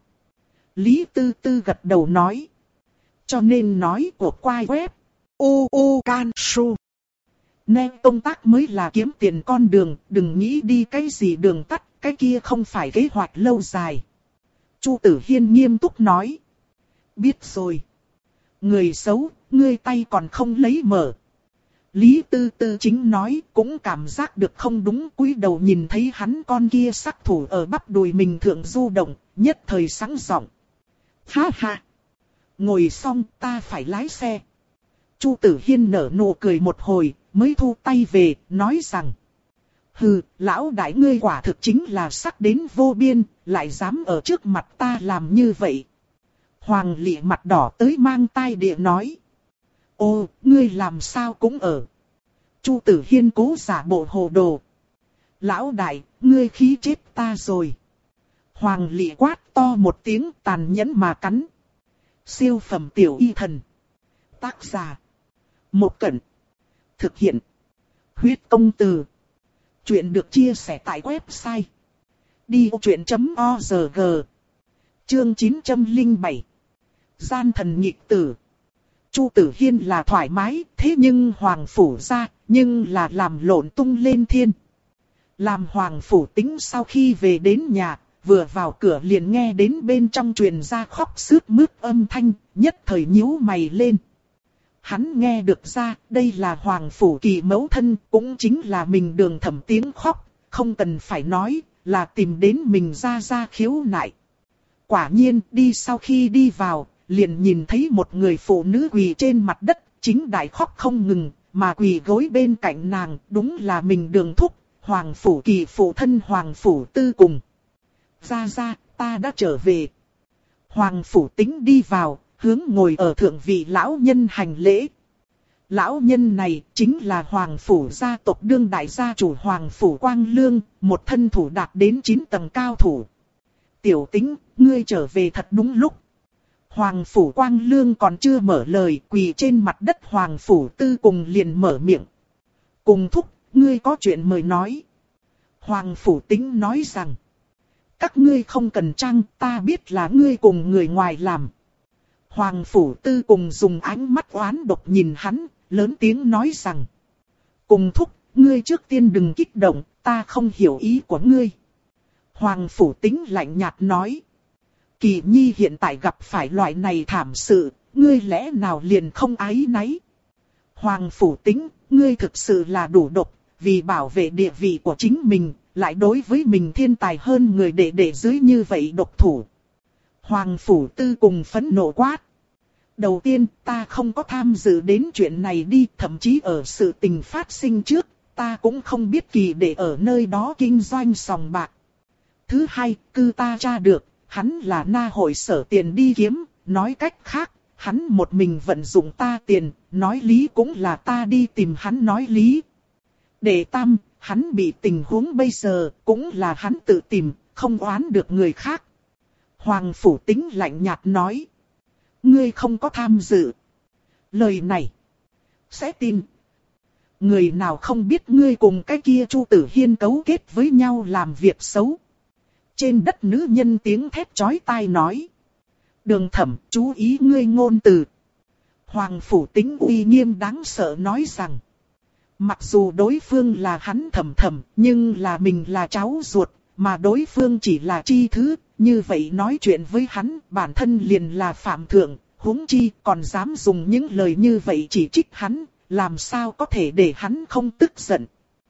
Lý Tư Tư gật đầu nói. Cho nên nói của quai web. U U Can Su. Nè, công tác mới là kiếm tiền con đường, đừng nghĩ đi cái gì đường tắt, cái kia không phải kế hoạch lâu dài. Chu Tử Hiên nghiêm túc nói. Biết rồi. Người xấu, ngươi tay còn không lấy mở. Lý Tư Tư chính nói, cũng cảm giác được không đúng, cúi đầu nhìn thấy hắn con kia sắc thủ ở bắp đùi mình thượng du động, nhất thời sáng giọng. Ha ha! Ngồi xong ta phải lái xe. Chu Tử Hiên nở nụ cười một hồi, mới thu tay về, nói rằng. Hừ, lão đại ngươi quả thực chính là sắc đến vô biên, lại dám ở trước mặt ta làm như vậy. Hoàng Lệ mặt đỏ tới mang tai địa nói. Ô, ngươi làm sao cũng ở. Chu Tử Hiên cố giả bộ hồ đồ. Lão đại, ngươi khí chết ta rồi. Hoàng Lệ quát to một tiếng tàn nhẫn mà cắn. Siêu phẩm tiểu y thần. Tác giả. Một Cẩn. Thực hiện. Huyết công từ. Chuyện được chia sẻ tại website. đi ô chuyện chấm org. Chương chín trăm lẻ bảy. Gian thần nghịch tử. Chu Tử Hiên là thoải mái, thế nhưng Hoàng Phủ ra, nhưng là làm lộn tung lên thiên. Làm Hoàng Phủ Tính sau khi về đến nhà, vừa vào cửa liền nghe đến bên trong truyền ra khóc sướt mướt âm thanh, nhất thời nhíu mày lên. Hắn nghe được ra, đây là Hoàng Phủ Kỳ mẫu thân, cũng chính là mình Đường Thẩm tiếng khóc, không cần phải nói, là tìm đến mình ra ra khiếu nại. Quả nhiên, đi sau khi đi vào, liền nhìn thấy một người phụ nữ quỳ trên mặt đất, chính đại khóc không ngừng, mà quỳ gối bên cạnh nàng, đúng là mình Đường thúc, Hoàng Phủ Kỳ phụ thân Hoàng Phủ Tư cùng. Ra ra, ta đã trở về. Hoàng Phủ Tính đi vào, hướng ngồi ở thượng vị lão nhân hành lễ. Lão nhân này chính là Hoàng Phủ gia tộc đương đại gia chủ Hoàng Phủ Quang Lương, một thân thủ đạt đến chín tầng cao thủ. Tiểu Tính, ngươi trở về thật đúng lúc. Hoàng Phủ Quang Lương còn chưa mở lời, quỳ trên mặt đất Hoàng Phủ Tư cùng liền mở miệng. Cùng thúc, ngươi có chuyện mời nói. Hoàng Phủ Tính nói rằng. Các ngươi không cần trang, ta biết là ngươi cùng người ngoài làm. Hoàng Phủ Tư cùng dùng ánh mắt oán độc nhìn hắn, lớn tiếng nói rằng. Cùng thúc, ngươi trước tiên đừng kích động, ta không hiểu ý của ngươi. Hoàng Phủ Tính lạnh nhạt nói. Kỳ Nhi hiện tại gặp phải loại này thảm sự, ngươi lẽ nào liền không áy náy. Hoàng Phủ Tính, ngươi thực sự là đủ độc, vì bảo vệ địa vị của chính mình, lại đối với mình thiên tài hơn người để để dưới như vậy độc thủ. Hoàng Phủ Tư cùng phẫn nộ quát. Đầu tiên, ta không có tham dự đến chuyện này đi, thậm chí ở sự tình phát sinh trước, ta cũng không biết Kỳ để ở nơi đó kinh doanh sòng bạc. Thứ hai, cư ta tra được, hắn là na hội sở tiền đi kiếm, nói cách khác, hắn một mình vận dụng ta tiền, nói lý cũng là ta đi tìm hắn nói lý. Đệ tam, hắn bị tình huống bây giờ, cũng là hắn tự tìm, không oán được người khác. Hoàng Phủ Tính lạnh nhạt nói. Ngươi không có tham dự. Lời này sẽ tin. Người nào không biết ngươi cùng cái kia Chu Tử Hiên cấu kết với nhau làm việc xấu. Trên đất nữ nhân tiếng thét chói tai nói. Đường Thẩm, chú ý ngươi ngôn từ. Hoàng Phủ Tính uy nghiêm đáng sợ nói rằng. Mặc dù đối phương là hắn Thẩm Thẩm, nhưng là mình là cháu ruột, mà đối phương chỉ là chi thứ. Như vậy nói chuyện với hắn, bản thân liền là phạm thượng, huống chi còn dám dùng những lời như vậy chỉ trích hắn, làm sao có thể để hắn không tức giận.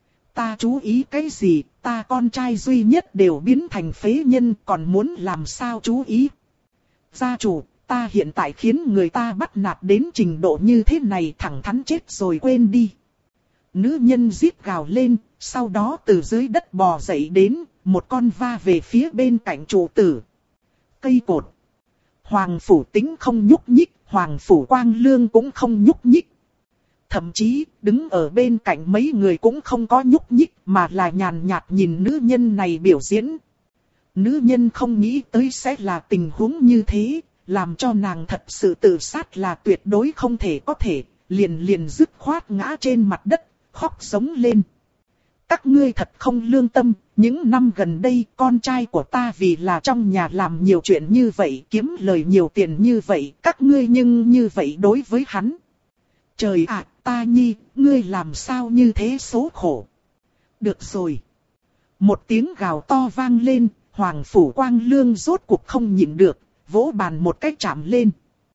Ta chú ý cái gì, ta con trai duy nhất đều biến thành phế nhân, còn muốn làm sao chú ý. Gia chủ, ta hiện tại khiến người ta bắt nạt đến trình độ như thế này, thẳng thắn chết rồi quên đi. Nữ nhân rít gào lên, sau đó từ dưới đất bò dậy đến, một con va về phía bên cạnh trụ tử. Cây cột. Hoàng Phủ Tính không nhúc nhích, Hoàng Phủ Quang Lương cũng không nhúc nhích. Thậm chí, đứng ở bên cạnh mấy người cũng không có nhúc nhích, mà là nhàn nhạt nhìn nữ nhân này biểu diễn. Nữ nhân không nghĩ tới sẽ là tình huống như thế, làm cho nàng thật sự tự sát là tuyệt đối không thể có thể, liền liền dứt khoát ngã trên mặt đất, khóc sống lên. Các ngươi thật không lương tâm, những năm gần đây con trai của ta vì là trong nhà làm nhiều chuyện như vậy, kiếm lời nhiều tiền như vậy, các ngươi nhưng như vậy đối với hắn. Trời ạ, ta nhi, ngươi làm sao như thế số khổ. Được rồi. Một tiếng gào to vang lên, Hoàng Phủ Quang Lương rốt cuộc không nhịn được, vỗ bàn một cái chạm lên.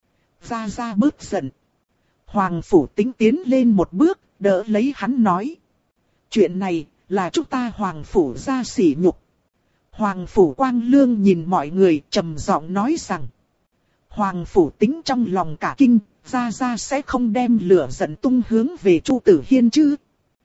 Gia Gia bớt giận. Hoàng Phủ Tính tiến lên một bước, đỡ lấy hắn nói. Chuyện này, là chúng ta Hoàng Phủ gia sỉ nhục. Hoàng Phủ Quang Lương nhìn mọi người trầm giọng nói rằng. Hoàng Phủ Tính trong lòng cả kinh, Gia Gia sẽ không đem lửa giận tung hướng về Chu Tử Hiên chứ.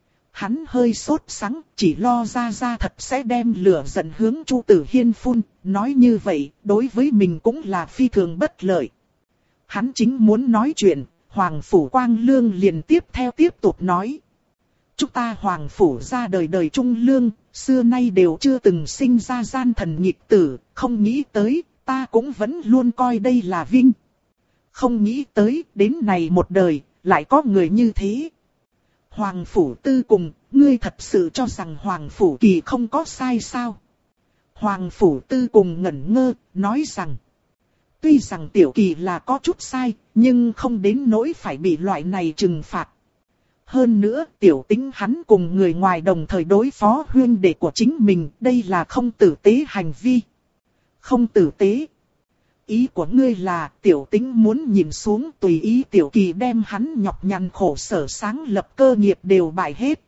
Hắn hơi sốt sắng, chỉ lo Gia Gia thật sẽ đem lửa giận hướng Chu Tử Hiên phun, nói như vậy, đối với mình cũng là phi thường bất lợi. Hắn chính muốn nói chuyện, Hoàng Phủ Quang Lương liền tiếp theo tiếp tục nói. Chúng ta Hoàng Phủ ra đời đời trung lương, xưa nay đều chưa từng sinh ra gian thần nghịch tử, không nghĩ tới, ta cũng vẫn luôn coi đây là vinh. Không nghĩ tới, đến này một đời, lại có người như thế. Hoàng Phủ Tư cùng, ngươi thật sự cho rằng Hoàng Phủ Kỳ không có sai sao? Hoàng Phủ Tư cùng ngẩn ngơ, nói rằng. Tuy rằng Tiểu Kỳ là có chút sai, nhưng không đến nỗi phải bị loại này trừng phạt. Hơn nữa, Tiểu Tính hắn cùng người ngoài đồng thời đối phó huynh đệ của chính mình, đây là không tử tế hành vi. Không tử tế. Ý của ngươi là Tiểu Tính muốn nhìn xuống tùy ý Tiểu Kỳ đem hắn nhọc nhằn khổ sở sáng lập cơ nghiệp đều bại hết.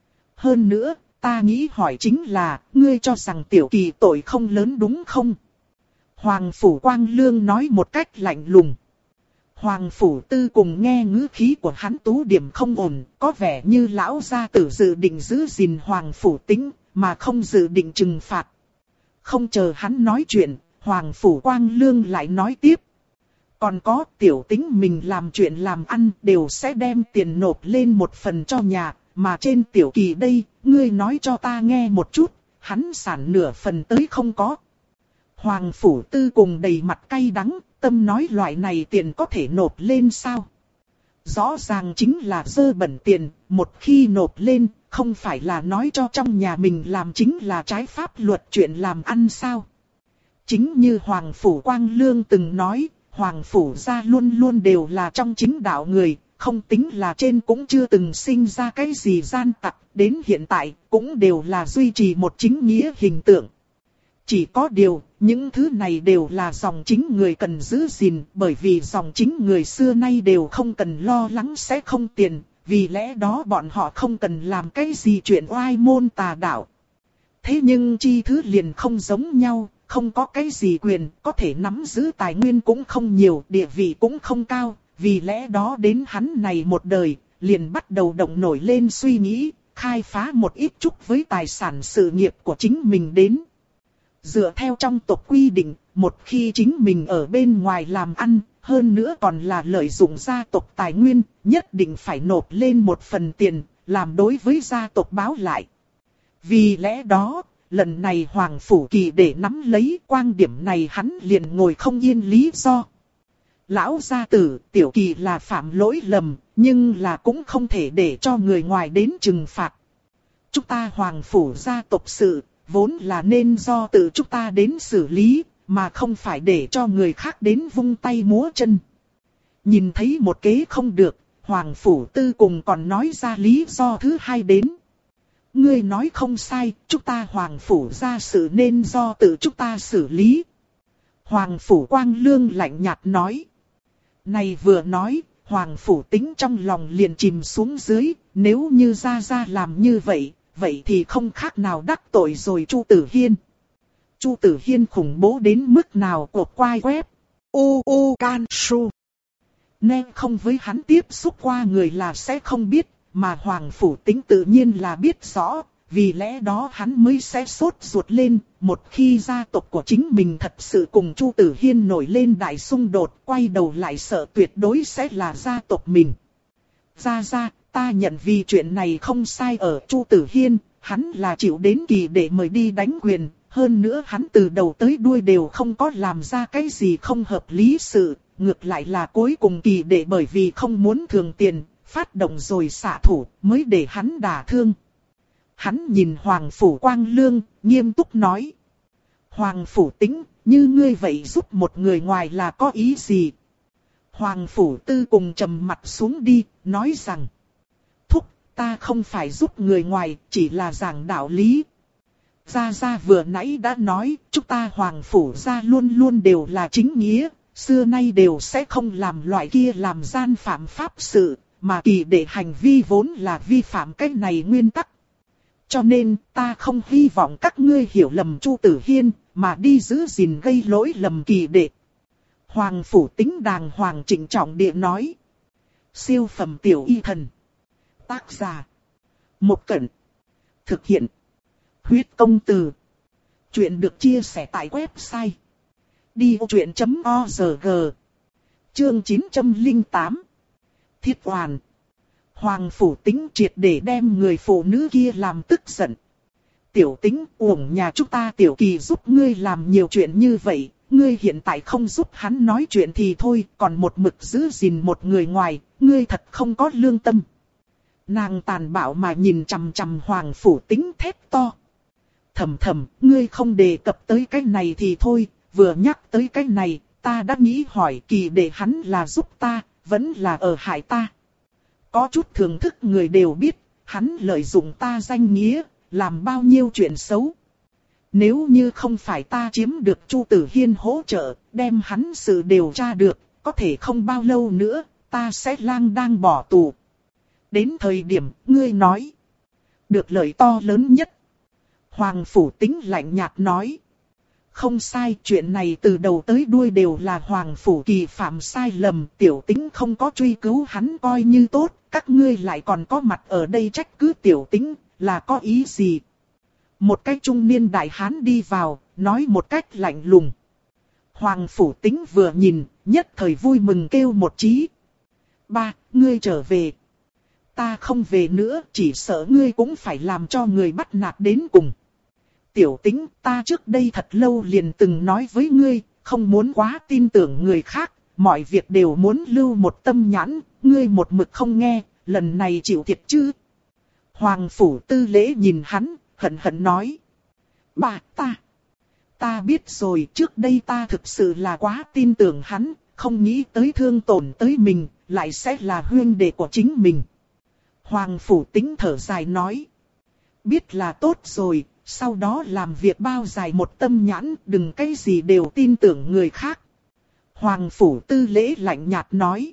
Hơn nữa, ta nghĩ hỏi chính là, ngươi cho rằng Tiểu Kỳ tội không lớn đúng không? Hoàng Phủ Quang Lương nói một cách lạnh lùng. Hoàng Phủ Tư cùng nghe ngữ khí của hắn tú điểm không ổn, có vẻ như lão gia tử dự định giữ gìn Hoàng Phủ Tính, mà không dự định trừng phạt. Không chờ hắn nói chuyện, Hoàng Phủ Quang Lương lại nói tiếp. Còn có Tiểu Tính mình làm chuyện làm ăn đều sẽ đem tiền nộp lên một phần cho nhà, mà trên Tiểu Kỳ đây, ngươi nói cho ta nghe một chút, hắn sản nửa phần tới không có. Hoàng Phủ Tư cùng đầy mặt cay đắng, tâm nói loại này tiền có thể nộp lên sao? Rõ ràng chính là dơ bẩn tiền, một khi nộp lên, không phải là nói cho trong nhà mình làm chính là trái pháp luật chuyện làm ăn sao? Chính như Hoàng Phủ Quang Lương từng nói, Hoàng Phủ gia luôn luôn đều là trong chính đạo người, không tính là trên cũng chưa từng sinh ra cái gì gian tặc, đến hiện tại cũng đều là duy trì một chính nghĩa hình tượng. Chỉ có điều, những thứ này đều là dòng chính người cần giữ gìn, bởi vì dòng chính người xưa nay đều không cần lo lắng sẽ không tiền, vì lẽ đó bọn họ không cần làm cái gì chuyện oai môn tà đạo. Thế nhưng chi thứ liền không giống nhau, không có cái gì quyền, có thể nắm giữ tài nguyên cũng không nhiều, địa vị cũng không cao, vì lẽ đó đến hắn này một đời, liền bắt đầu động nổi lên suy nghĩ, khai phá một ít chút với tài sản sự nghiệp của chính mình đến. Dựa theo trong tộc quy định, một khi chính mình ở bên ngoài làm ăn, hơn nữa còn là lợi dụng gia tộc tài nguyên, nhất định phải nộp lên một phần tiền, làm đối với gia tộc báo lại. Vì lẽ đó, lần này Hoàng Phủ Kỳ để nắm lấy quan điểm này hắn liền ngồi không yên lý do. Lão gia tử, Tiểu Kỳ là phạm lỗi lầm, nhưng là cũng không thể để cho người ngoài đến trừng phạt. Chúng ta Hoàng Phủ gia tộc sự, vốn là nên do tự chúng ta đến xử lý, mà không phải để cho người khác đến vung tay múa chân. Nhìn thấy một kế không được, Hoàng Phủ Tư cùng còn nói ra lý do thứ hai đến. Ngươi nói không sai, chúng ta Hoàng Phủ ra sự nên do tự chúng ta xử lý. Hoàng Phủ Quang Lương lạnh nhạt nói. Này vừa nói, Hoàng Phủ Tính trong lòng liền chìm xuống dưới, nếu như Gia Gia làm như vậy, vậy thì không khác nào đắc tội rồi Chu Tử Hiên. Chu Tử Hiên khủng bố đến mức nào của quai web. U U Can Su. Nên không với hắn tiếp xúc qua người là sẽ không biết, mà Hoàng Phủ Tính tự nhiên là biết rõ, vì lẽ đó hắn mới sẽ sốt ruột lên, một khi gia tộc của chính mình thật sự cùng Chu Tử Hiên nổi lên đại xung đột, quay đầu lại sợ tuyệt đối sẽ là gia tộc mình. Gia Gia, ta nhận vì chuyện này không sai ở Chu Tử Hiên, hắn là chịu đến Kỳ để mời đi đánh quyền, hơn nữa hắn từ đầu tới đuôi đều không có làm ra cái gì không hợp lý sự, ngược lại là cuối cùng Kỳ để bởi vì không muốn thường tiền, phát động rồi xạ thủ, mới để hắn đả thương. Hắn nhìn Hoàng Phủ Quang Lương, nghiêm túc nói. Hoàng Phủ Tính, như ngươi vậy giúp một người ngoài là có ý gì? Hoàng Phủ Tư cùng trầm mặt xuống đi, nói rằng. Thúc, ta không phải giúp người ngoài, chỉ là giảng đạo lý. Gia Gia vừa nãy đã nói, chúng ta Hoàng Phủ gia luôn luôn đều là chính nghĩa, xưa nay đều sẽ không làm loại kia làm gian phạm pháp sự, mà Kỳ Đệ hành vi vốn là vi phạm cái này nguyên tắc. Cho nên ta không hy vọng các ngươi hiểu lầm Chu Tử Hiên, mà đi giữ gìn gây lỗi lầm Kỳ Đệ. Hoàng Phủ Tính đàng hoàng trịnh trọng địa nói. Siêu phẩm tiểu y thần. Tác giả. Một Cẩn. Thực hiện. Huyết công từ. Chuyện được chia sẻ tại website. đi ô chuyện chấm org. Chương chín trăm lẻ tám. Thiết Hoàn. Hoàng Phủ Tính triệt để đem người phụ nữ kia làm tức giận. Tiểu Tính, uổng nhà chúng ta Tiểu Kỳ giúp ngươi làm nhiều chuyện như vậy, ngươi hiện tại không giúp hắn nói chuyện thì thôi, còn một mực giữ gìn một người ngoài, ngươi thật không có lương tâm. Nàng tàn bạo mà nhìn chằm chằm Hoàng Phủ Tính thét to. Thầm thầm, ngươi không đề cập tới cái này thì thôi, vừa nhắc tới cái này, ta đã nghĩ hỏi Kỳ để hắn là giúp ta, vẫn là ở hại ta. Có chút thưởng thức người đều biết, hắn lợi dụng ta danh nghĩa, làm bao nhiêu chuyện xấu. Nếu như không phải ta chiếm được Chu Tử Hiên hỗ trợ, đem hắn sự điều tra được, có thể không bao lâu nữa, ta sẽ lang đang bỏ tù. Đến thời điểm, ngươi nói, được lợi to lớn nhất. Hoàng Phủ Tính lạnh nhạt nói. Không sai, chuyện này từ đầu tới đuôi đều là Hoàng Phủ Kỳ phạm sai lầm, Tiểu Tính không có truy cứu hắn coi như tốt, các ngươi lại còn có mặt ở đây trách cứ Tiểu Tính, là có ý gì? Một cái trung niên đại hán đi vào, nói một cách lạnh lùng. Hoàng Phủ Tính vừa nhìn, nhất thời vui mừng kêu một chí. Ba, ngươi trở về. Ta không về nữa, chỉ sợ ngươi cũng phải làm cho người bắt nạt đến cùng. Tiểu Tính, ta trước đây thật lâu liền từng nói với ngươi, không muốn quá tin tưởng người khác, mọi việc đều muốn lưu một tâm nhãn, ngươi một mực không nghe, lần này chịu thiệt chứ. Hoàng Phủ Tư Lễ nhìn hắn, hận hận nói. Bà, ta, ta biết rồi, trước đây ta thực sự là quá tin tưởng hắn, không nghĩ tới thương tổn tới mình, lại sẽ là huynh đệ của chính mình. Hoàng Phủ Tính thở dài nói. Biết là tốt rồi, sau đó làm việc bao dài một tâm nhãn, đừng cái gì đều tin tưởng người khác. Hoàng Phủ Tư Lễ lạnh nhạt nói.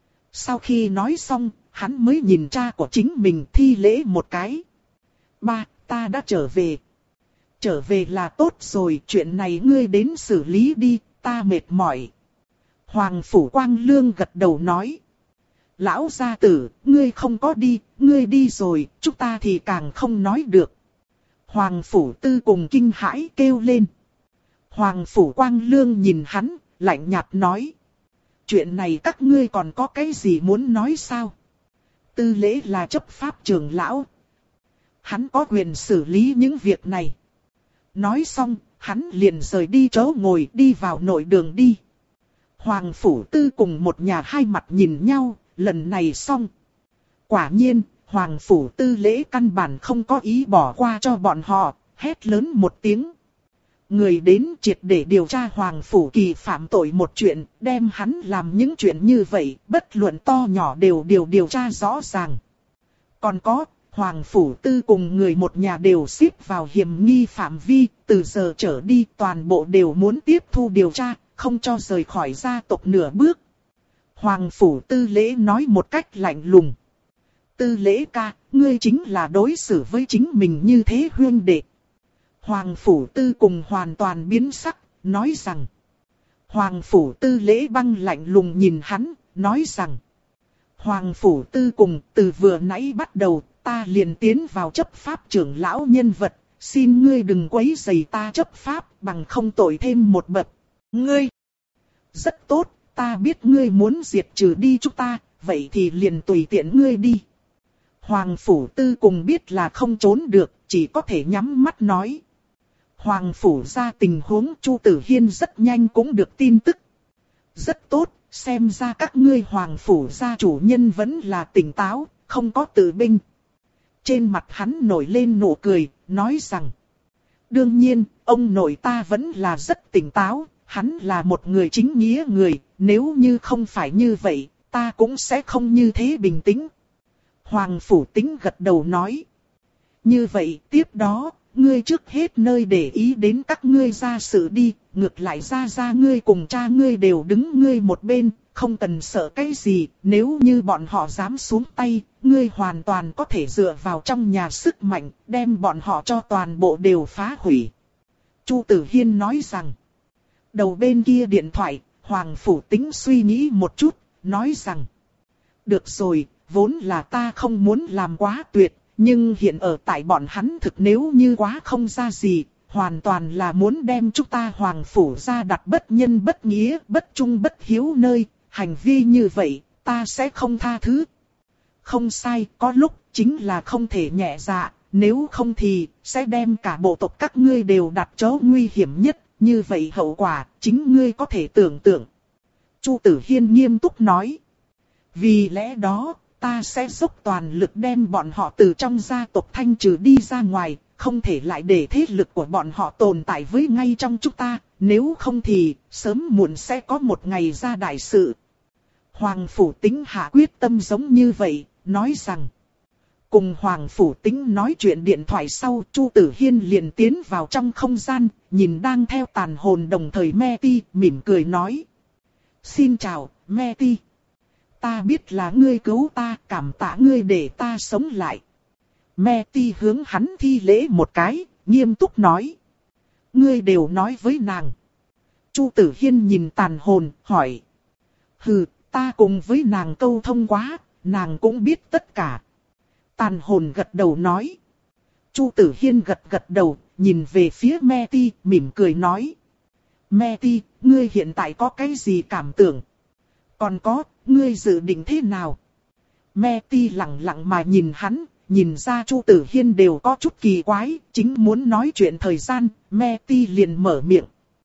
Sau khi nói xong, hắn mới nhìn cha của chính mình thi lễ một cái. Ba, ta đã trở về. Trở về là tốt rồi, chuyện này ngươi đến xử lý đi, ta mệt mỏi. Hoàng Phủ Quang Lương gật đầu nói. Lão gia tử, ngươi không có đi, ngươi đi rồi, chúng ta thì càng không nói được. Hoàng Phủ Tư cùng kinh hãi kêu lên. Hoàng Phủ Quang Lương nhìn hắn, lạnh nhạt nói. Chuyện này các ngươi còn có cái gì muốn nói sao? Tư Lễ là chấp pháp trưởng lão. Hắn có quyền xử lý những việc này. Nói xong, hắn liền rời đi chỗ ngồi đi vào nội đường đi. Hoàng Phủ Tư cùng một nhà hai mặt nhìn nhau, lần này xong. Quả nhiên, Hoàng Phủ Tư Lễ căn bản không có ý bỏ qua cho bọn họ, hét lớn một tiếng. Người đến triệt để điều tra Hoàng Phủ Kỳ phạm tội một chuyện, đem hắn làm những chuyện như vậy, bất luận to nhỏ đều đều điều tra rõ ràng. Còn có, Hoàng Phủ Tư cùng người một nhà đều xếp vào hiểm nghi phạm vi, từ giờ trở đi toàn bộ đều muốn tiếp thu điều tra, không cho rời khỏi gia tộc nửa bước. Hoàng Phủ Tư Lễ nói một cách lạnh lùng. Tư Lễ ca, ngươi chính là đối xử với chính mình như thế huynh đệ. Hoàng Phủ Tư cùng hoàn toàn biến sắc, nói rằng. Hoàng Phủ Tư Lễ băng lạnh lùng nhìn hắn, nói rằng. Hoàng Phủ Tư cùng từ vừa nãy bắt đầu, ta liền tiến vào chấp pháp trưởng lão nhân vật, xin ngươi đừng quấy rầy ta chấp pháp bằng không tội thêm một bậc. Ngươi, rất tốt, ta biết ngươi muốn diệt trừ đi chúng ta, vậy thì liền tùy tiện ngươi đi. Hoàng Phủ Tư cùng biết là không trốn được, chỉ có thể nhắm mắt nói. Hoàng Phủ ra tình huống Chu Tử Hiên rất nhanh cũng được tin tức. Rất tốt, xem ra các ngươi Hoàng Phủ gia chủ nhân vẫn là tỉnh táo, không có tự binh. Trên mặt hắn nổi lên nụ cười, nói rằng. Đương nhiên, ông nội ta vẫn là rất tỉnh táo, hắn là một người chính nghĩa người, nếu như không phải như vậy, ta cũng sẽ không như thế bình tĩnh. Hoàng Phủ Tính gật đầu nói. Như vậy, tiếp đó, ngươi trước hết nơi để ý đến các ngươi gia sự đi, ngược lại ra ra ngươi cùng cha ngươi đều đứng ngươi một bên, không cần sợ cái gì, nếu như bọn họ dám xuống tay, ngươi hoàn toàn có thể dựa vào trong nhà sức mạnh, đem bọn họ cho toàn bộ đều phá hủy. Chu Tử Hiên nói rằng, đầu bên kia điện thoại, Hoàng Phủ Tính suy nghĩ một chút, nói rằng, được rồi, vốn là ta không muốn làm quá tuyệt, nhưng hiện ở tại bọn hắn thực nếu như quá không ra gì, hoàn toàn là muốn đem chúng ta Hoàng Phủ ra đặt bất nhân bất nghĩa, bất trung bất hiếu nơi, hành vi như vậy, ta sẽ không tha thứ. Không sai, có lúc chính là không thể nhẹ dạ, nếu không thì sẽ đem cả bộ tộc các ngươi đều đặt chỗ nguy hiểm nhất, như vậy hậu quả chính ngươi có thể tưởng tượng. Chu Tử Hiên nghiêm túc nói. Vì lẽ đó, ta sẽ dốc toàn lực đem bọn họ từ trong gia tộc thanh trừ đi ra ngoài, không thể lại để thế lực của bọn họ tồn tại với ngay trong chúng ta, nếu không thì sớm muộn sẽ có một ngày ra đại sự. Hoàng Phủ Tính hạ quyết tâm giống như vậy, nói rằng. Cùng Hoàng Phủ Tính nói chuyện điện thoại sau, Chu Tử Hiên liền tiến vào trong không gian, nhìn đang theo tàn hồn đồng thời Me Ti, mỉm cười nói. Xin chào, Me Ti. Ta biết là ngươi cứu ta, cảm tạ ngươi để ta sống lại. Me Ti hướng hắn thi lễ một cái, nghiêm túc nói. Ngươi đều nói với nàng. Chu Tử Hiên nhìn tàn hồn, hỏi. Hừ, ta cùng với nàng câu thông quá, nàng cũng biết tất cả. Tàn hồn gật đầu nói. Chu Tử Hiên gật gật đầu, nhìn về phía Me Ti, mỉm cười nói. Me Ti, ngươi hiện tại có cái gì cảm tưởng? Còn có, ngươi dự định thế nào? Me Ti lặng lặng mà nhìn hắn, nhìn ra Chu Tử Hiên đều có chút kỳ quái, chính muốn nói chuyện thời gian, Me Ti liền mở miệng.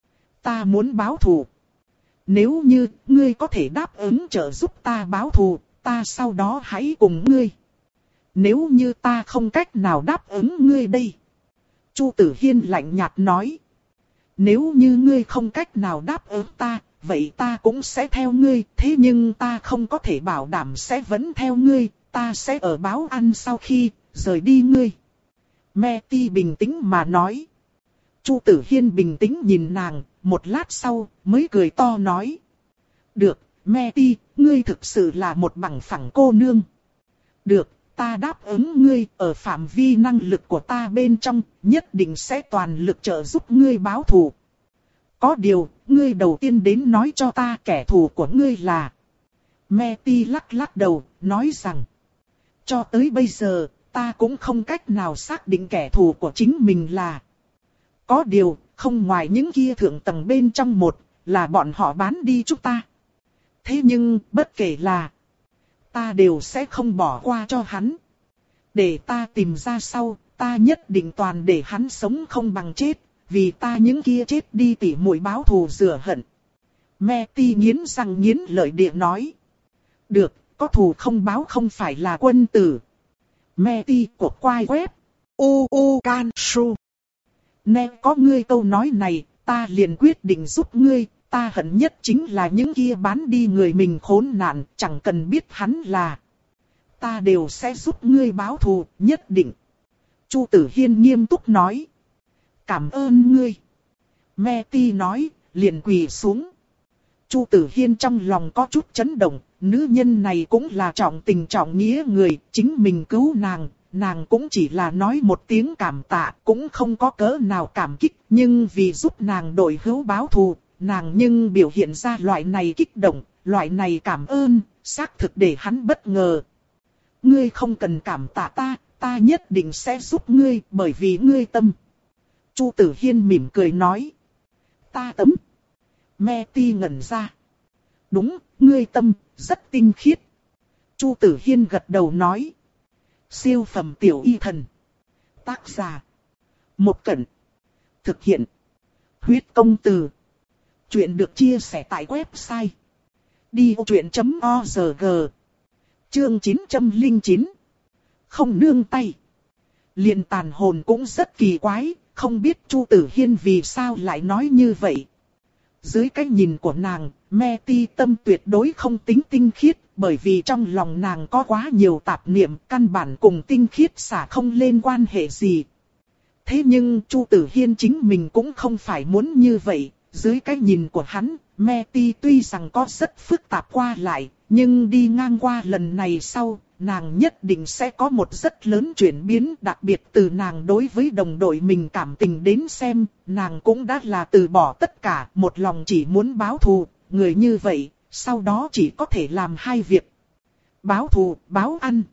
Ta muốn báo thù. Nếu như ngươi có thể đáp ứng trợ giúp ta báo thù, ta sau đó hãy cùng ngươi. Nếu như ta không cách nào đáp ứng ngươi đây. Chu Tử Hiên lạnh nhạt nói. Nếu như ngươi không cách nào đáp ứng ta, vậy ta cũng sẽ theo ngươi, thế nhưng ta không có thể bảo đảm sẽ vẫn theo ngươi, ta sẽ ở báo ăn sau khi rời đi ngươi. Me Ti bình tĩnh mà nói. Chu Tử Hiên bình tĩnh nhìn nàng, một lát sau mới cười to nói. Được, Me Ti, ngươi thực sự là một bằng phẳng cô nương. Được, ta đáp ứng ngươi, ở phạm vi năng lực của ta bên trong, nhất định sẽ toàn lực trợ giúp ngươi báo thù. Có điều, ngươi đầu tiên đến nói cho ta kẻ thù của ngươi là. Me Ti lắc lắc đầu, nói rằng. Cho tới bây giờ, ta cũng không cách nào xác định kẻ thù của chính mình là. Có điều, không ngoài những kia thượng tầng bên trong một, là bọn họ bán đi chúng ta. Thế nhưng, bất kể là, ta đều sẽ không bỏ qua cho hắn. Để ta tìm ra sau, ta nhất định toàn để hắn sống không bằng chết. Vì ta những kia chết đi tỉ muội báo thù rửa hận. Me Ti nghiến răng nghiến lợi địa nói. Được, có thù không báo không phải là quân tử. Me Ti cột quai web. U U Can Su. Nè có ngươi câu nói này, ta liền quyết định giúp ngươi. Ta hận nhất chính là những kia bán đi người mình khốn nạn, chẳng cần biết hắn là. Ta đều sẽ giúp ngươi báo thù, nhất định. Chu Tử Hiên nghiêm túc nói. Cảm ơn ngươi. Me Ti nói, liền quỳ xuống. Chu Tử Hiên trong lòng có chút chấn động, nữ nhân này cũng là trọng tình trọng nghĩa người, chính mình cứu nàng, nàng cũng chỉ là nói một tiếng cảm tạ, cũng không có cỡ nào cảm kích, nhưng vì giúp nàng đội hữu báo thù, nàng nhưng biểu hiện ra loại này kích động, loại này cảm ơn, xác thực để hắn bất ngờ. Ngươi không cần cảm tạ ta, ta nhất định sẽ giúp ngươi, bởi vì ngươi tâm. Chu Tử Hiên mỉm cười nói. Ta tấm. Me Ti ngẩn ra. Đúng, ngươi tâm, rất tinh khiết. Chu Tử Hiên gật đầu nói. Siêu phẩm tiểu y thần. Tác giả. Một Cẩn. Thực hiện. Huyết công từ. Chuyện được chia sẻ tại website. đi ô chuyện chấm org. Chương chín trăm lẻ chín. Không nương tay. Liền tàn hồn cũng rất kỳ quái. Không biết Chu Tử Hiên vì sao lại nói như vậy. Dưới cái nhìn của nàng, Me Ti tâm tuyệt đối không tính tinh khiết, bởi vì trong lòng nàng có quá nhiều tạp niệm, căn bản cùng tinh khiết xả không lên quan hệ gì. Thế nhưng Chu Tử Hiên chính mình cũng không phải muốn như vậy, dưới cái nhìn của hắn, Me Ti tuy rằng có rất phức tạp qua lại, nhưng đi ngang qua lần này sau, nàng nhất định sẽ có một rất lớn chuyển biến, đặc biệt từ nàng đối với đồng đội mình cảm tình đến xem, nàng cũng đã là từ bỏ tất cả, một lòng chỉ muốn báo thù, người như vậy, sau đó chỉ có thể làm hai việc. Báo thù, báo ăn.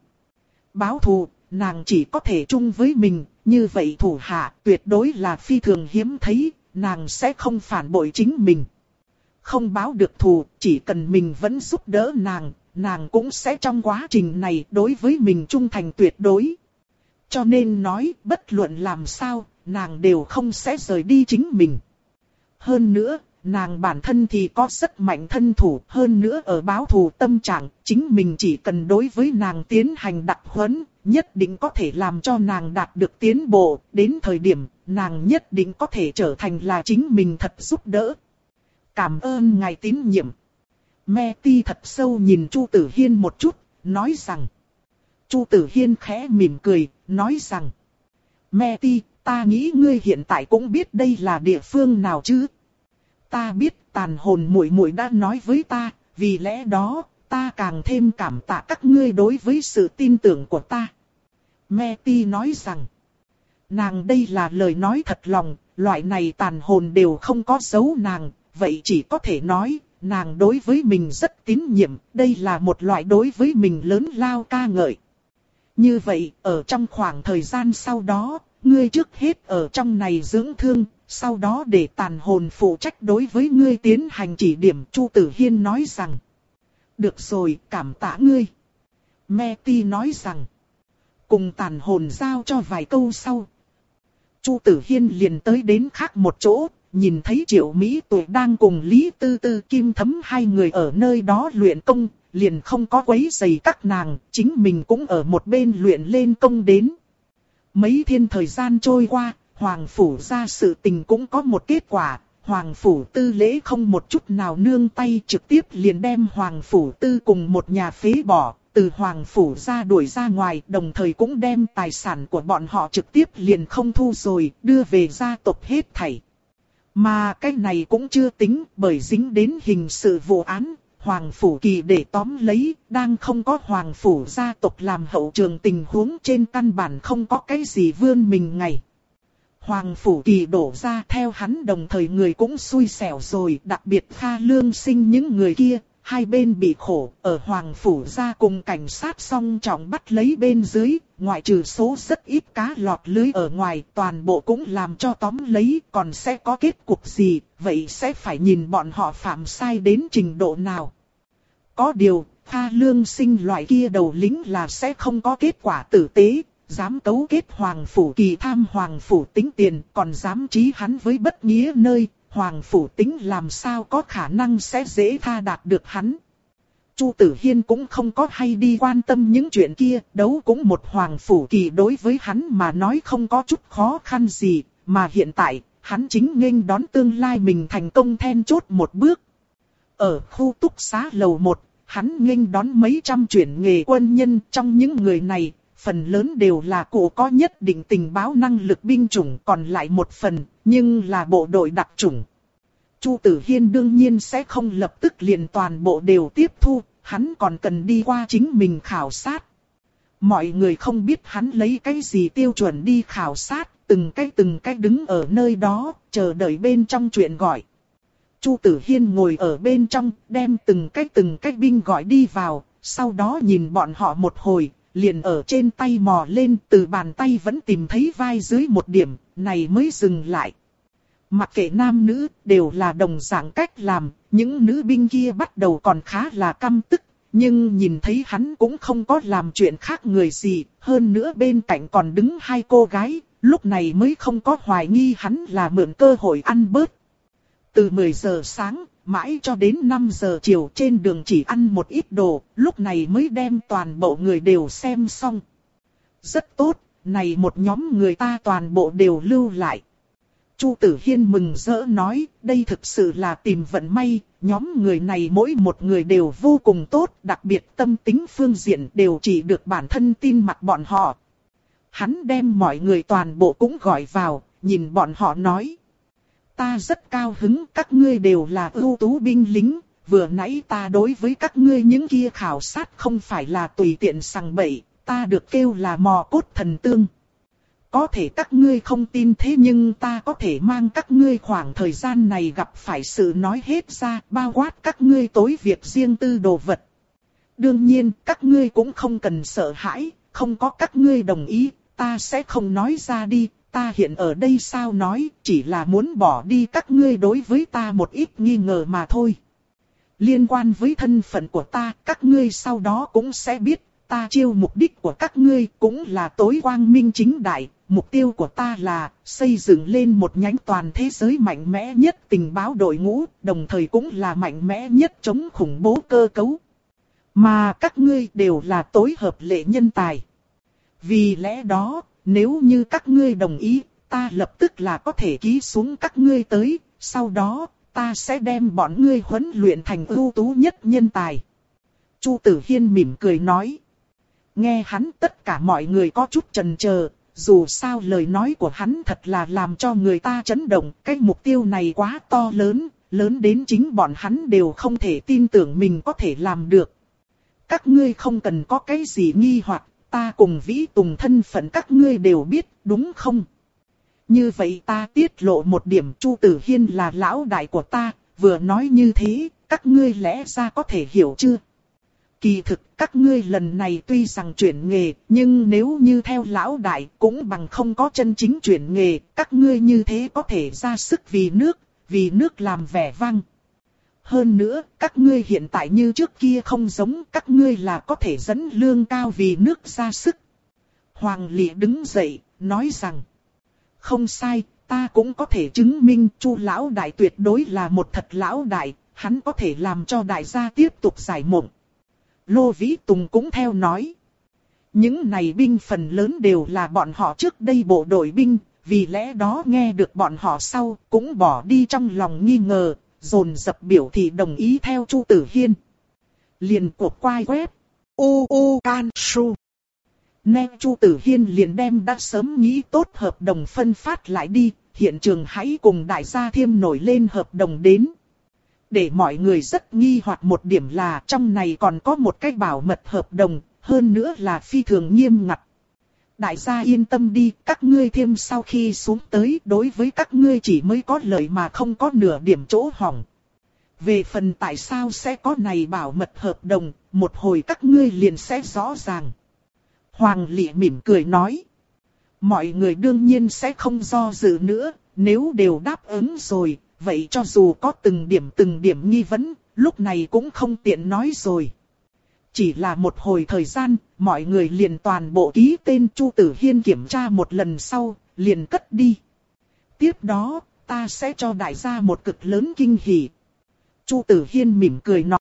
Báo thù, nàng chỉ có thể chung với mình, như vậy thủ hạ tuyệt đối là phi thường hiếm thấy, nàng sẽ không phản bội chính mình. Không báo được thù, chỉ cần mình vẫn giúp đỡ nàng, nàng cũng sẽ trong quá trình này đối với mình trung thành tuyệt đối. Cho nên nói, bất luận làm sao, nàng đều không sẽ rời đi chính mình. Hơn nữa, nàng bản thân thì có rất mạnh thân thủ, hơn nữa ở báo thù tâm trạng, chính mình chỉ cần đối với nàng tiến hành đặc huấn, nhất định có thể làm cho nàng đạt được tiến bộ, đến thời điểm, nàng nhất định có thể trở thành là chính mình thật giúp đỡ. Cảm ơn ngài tín nhiệm. Me Ti thật sâu nhìn Chu Tử Hiên một chút, nói rằng. Chu Tử Hiên khẽ mỉm cười, nói rằng. Me Ti, ta nghĩ ngươi hiện tại cũng biết đây là địa phương nào chứ? Ta biết tàn hồn muội muội đã nói với ta, vì lẽ đó, ta càng thêm cảm tạ các ngươi đối với sự tin tưởng của ta. Me Ti nói rằng. Nàng đây là lời nói thật lòng, loại này tàn hồn đều không có giấu nàng, vậy chỉ có thể nói, nàng đối với mình rất tín nhiệm, đây là một loại đối với mình lớn lao ca ngợi. Như vậy, ở trong khoảng thời gian sau đó, ngươi trước hết ở trong này dưỡng thương, sau đó để tàn hồn phụ trách đối với ngươi tiến hành chỉ điểm. Chu Tử Hiên nói rằng. Được rồi, cảm tạ ngươi. Me Ti nói rằng. Cùng tàn hồn giao cho vài câu sau. Chu Tử Hiên liền tới đến khác một chỗ, nhìn thấy Triệu Mỹ Tuệ đang cùng Lý Tư Tư Kim Thấm hai người ở nơi đó luyện công, liền không có quấy rầy các nàng, chính mình cũng ở một bên luyện lên công đến. Mấy thiên thời gian trôi qua, Hoàng Phủ ra sự tình cũng có một kết quả, Hoàng Phủ Tư Lễ không một chút nào nương tay trực tiếp liền đem Hoàng Phủ Tư cùng một nhà phế bỏ, từ Hoàng Phủ ra đuổi ra ngoài, đồng thời cũng đem tài sản của bọn họ trực tiếp liền không thu rồi, đưa về gia tộc hết thảy. Mà cái này cũng chưa tính, bởi dính đến hình sự vụ án, Hoàng Phủ Kỳ để tóm lấy, đang không có Hoàng Phủ gia tộc làm hậu trường tình huống trên căn bản không có cái gì vươn mình ngày. Hoàng Phủ Kỳ đổ ra theo hắn đồng thời người cũng xui xẻo rồi, đặc biệt Kha Lương Sinh những người kia, hai bên bị khổ, ở Hoàng Phủ gia cùng cảnh sát song trọng bắt lấy bên dưới, ngoại trừ số rất ít cá lọt lưới ở ngoài, toàn bộ cũng làm cho tóm lấy, còn sẽ có kết cục gì, vậy sẽ phải nhìn bọn họ phạm sai đến trình độ nào. Có điều, Kha Lương Sinh loại kia đầu lính là sẽ không có kết quả tử tế, dám cấu kết Hoàng Phủ Kỳ tham Hoàng Phủ Tính tiền, còn dám trí hắn với bất nghĩa nơi, Hoàng Phủ Tính làm sao có khả năng sẽ dễ tha đạt được hắn. Chu Tử Hiên cũng không có hay đi quan tâm những chuyện kia, đấu cũng một Hoàng Phủ Kỳ đối với hắn mà nói không có chút khó khăn gì, mà hiện tại, hắn chính nghênh đón tương lai mình thành công then chốt một bước. Ở khu túc xá lầu một, hắn nghênh đón mấy trăm chuyển nghề quân nhân, trong những người này, phần lớn đều là cụ có nhất định tình báo năng lực binh chủng, còn lại một phần, nhưng là bộ đội đặc chủng. Chu Tử Hiên đương nhiên sẽ không lập tức liền toàn bộ đều tiếp thu, hắn còn cần đi qua chính mình khảo sát. Mọi người không biết hắn lấy cái gì tiêu chuẩn đi khảo sát, từng cái từng cái đứng ở nơi đó, chờ đợi bên trong chuyện gọi. Chu Tử Hiên ngồi ở bên trong, đem từng cái từng cái binh gọi đi vào, sau đó nhìn bọn họ một hồi, liền ở trên tay mò lên, từ bàn tay vẫn tìm thấy vai dưới một điểm, này mới dừng lại. Mặc kệ nam nữ, đều là đồng dạng cách làm, những nữ binh kia bắt đầu còn khá là căm tức, nhưng nhìn thấy hắn cũng không có làm chuyện khác người gì, hơn nữa bên cạnh còn đứng hai cô gái, lúc này mới không có hoài nghi hắn là mượn cơ hội ăn bớt. Từ mười giờ sáng, mãi cho đến năm giờ chiều trên đường chỉ ăn một ít đồ, lúc này mới đem toàn bộ người đều xem xong. Rất tốt, này một nhóm người ta toàn bộ đều lưu lại. Chu Tử Hiên mừng rỡ nói, đây thực sự là tìm vận may, nhóm người này mỗi một người đều vô cùng tốt, đặc biệt tâm tính phương diện đều chỉ được bản thân tin mặc bọn họ. Hắn đem mọi người toàn bộ cũng gọi vào, nhìn bọn họ nói. Ta rất cao hứng, các ngươi đều là ưu tú binh lính, vừa nãy ta đối với các ngươi những kia khảo sát không phải là tùy tiện sằng bậy, ta được kêu là mò cốt thần tương. Có thể các ngươi không tin thế nhưng ta có thể mang các ngươi khoảng thời gian này gặp phải sự nói hết ra, bao quát các ngươi tối việc riêng tư đồ vật. Đương nhiên, các ngươi cũng không cần sợ hãi, không có các ngươi đồng ý, ta sẽ không nói ra đi, ta hiện ở đây sao nói, chỉ là muốn bỏ đi các ngươi đối với ta một ít nghi ngờ mà thôi. Liên quan với thân phận của ta, các ngươi sau đó cũng sẽ biết, ta chiêu mục đích của các ngươi cũng là tối quang minh chính đại. Mục tiêu của ta là xây dựng lên một nhánh toàn thế giới mạnh mẽ nhất tình báo đội ngũ, đồng thời cũng là mạnh mẽ nhất chống khủng bố cơ cấu. Mà các ngươi đều là tối hợp lệ nhân tài. Vì lẽ đó, nếu như các ngươi đồng ý, ta lập tức là có thể ký xuống các ngươi tới, sau đó, ta sẽ đem bọn ngươi huấn luyện thành ưu tú nhất nhân tài. Chu Tử Hiên mỉm cười nói. Nghe hắn tất cả mọi người có chút chần chờ. Dù sao lời nói của hắn thật là làm cho người ta chấn động, cái mục tiêu này quá to lớn, lớn đến chính bọn hắn đều không thể tin tưởng mình có thể làm được. Các ngươi không cần có cái gì nghi hoặc, ta cùng Vĩ Tùng thân phận các ngươi đều biết, đúng không? Như vậy ta tiết lộ một điểm, Chu Tử Hiên là lão đại của ta, vừa nói như thế, các ngươi lẽ ra có thể hiểu chưa? Kỳ thực các ngươi lần này tuy rằng chuyển nghề, nhưng nếu như theo lão đại cũng bằng không có chân chính chuyển nghề, các ngươi như thế có thể ra sức vì nước, vì nước làm vẻ vang. Hơn nữa, các ngươi hiện tại như trước kia không giống, các ngươi là có thể dẫn lương cao vì nước ra sức. Hoàng Lị đứng dậy, nói rằng, không sai, ta cũng có thể chứng minh Chu lão đại tuyệt đối là một thật lão đại, hắn có thể làm cho đại gia tiếp tục giải mộng. Lô Vĩ Tùng cũng theo nói. Những này binh phần lớn đều là bọn họ trước đây bộ đội binh, vì lẽ đó nghe được bọn họ sau cũng bỏ đi trong lòng nghi ngờ, dồn dập biểu thị đồng ý theo Chu Tử Hiên. Liền cuộc quay web u u can su. Nên Chu Tử Hiên liền đem đã sớm nghĩ tốt hợp đồng phân phát lại đi, hiện trường hãy cùng đại gia thêm nổi lên hợp đồng đến. Để mọi người rất nghi hoặc một điểm là trong này còn có một cái bảo mật hợp đồng, hơn nữa là phi thường nghiêm ngặt. Đại gia yên tâm đi, các ngươi thêm sau khi xuống tới đối với các ngươi chỉ mới có lợi mà không có nửa điểm chỗ hỏng. Về phần tại sao sẽ có này bảo mật hợp đồng, một hồi các ngươi liền sẽ rõ ràng. Hoàng Lị mỉm cười nói. Mọi người đương nhiên sẽ không do dự nữa, nếu đều đáp ứng rồi. Vậy cho dù có từng điểm từng điểm nghi vấn, lúc này cũng không tiện nói rồi. Chỉ là một hồi thời gian, mọi người liền toàn bộ ký tên Chu Tử Hiên kiểm tra một lần sau, liền cất đi. Tiếp đó, ta sẽ cho đại gia một cực lớn kinh hỉ. Chu Tử Hiên mỉm cười nói.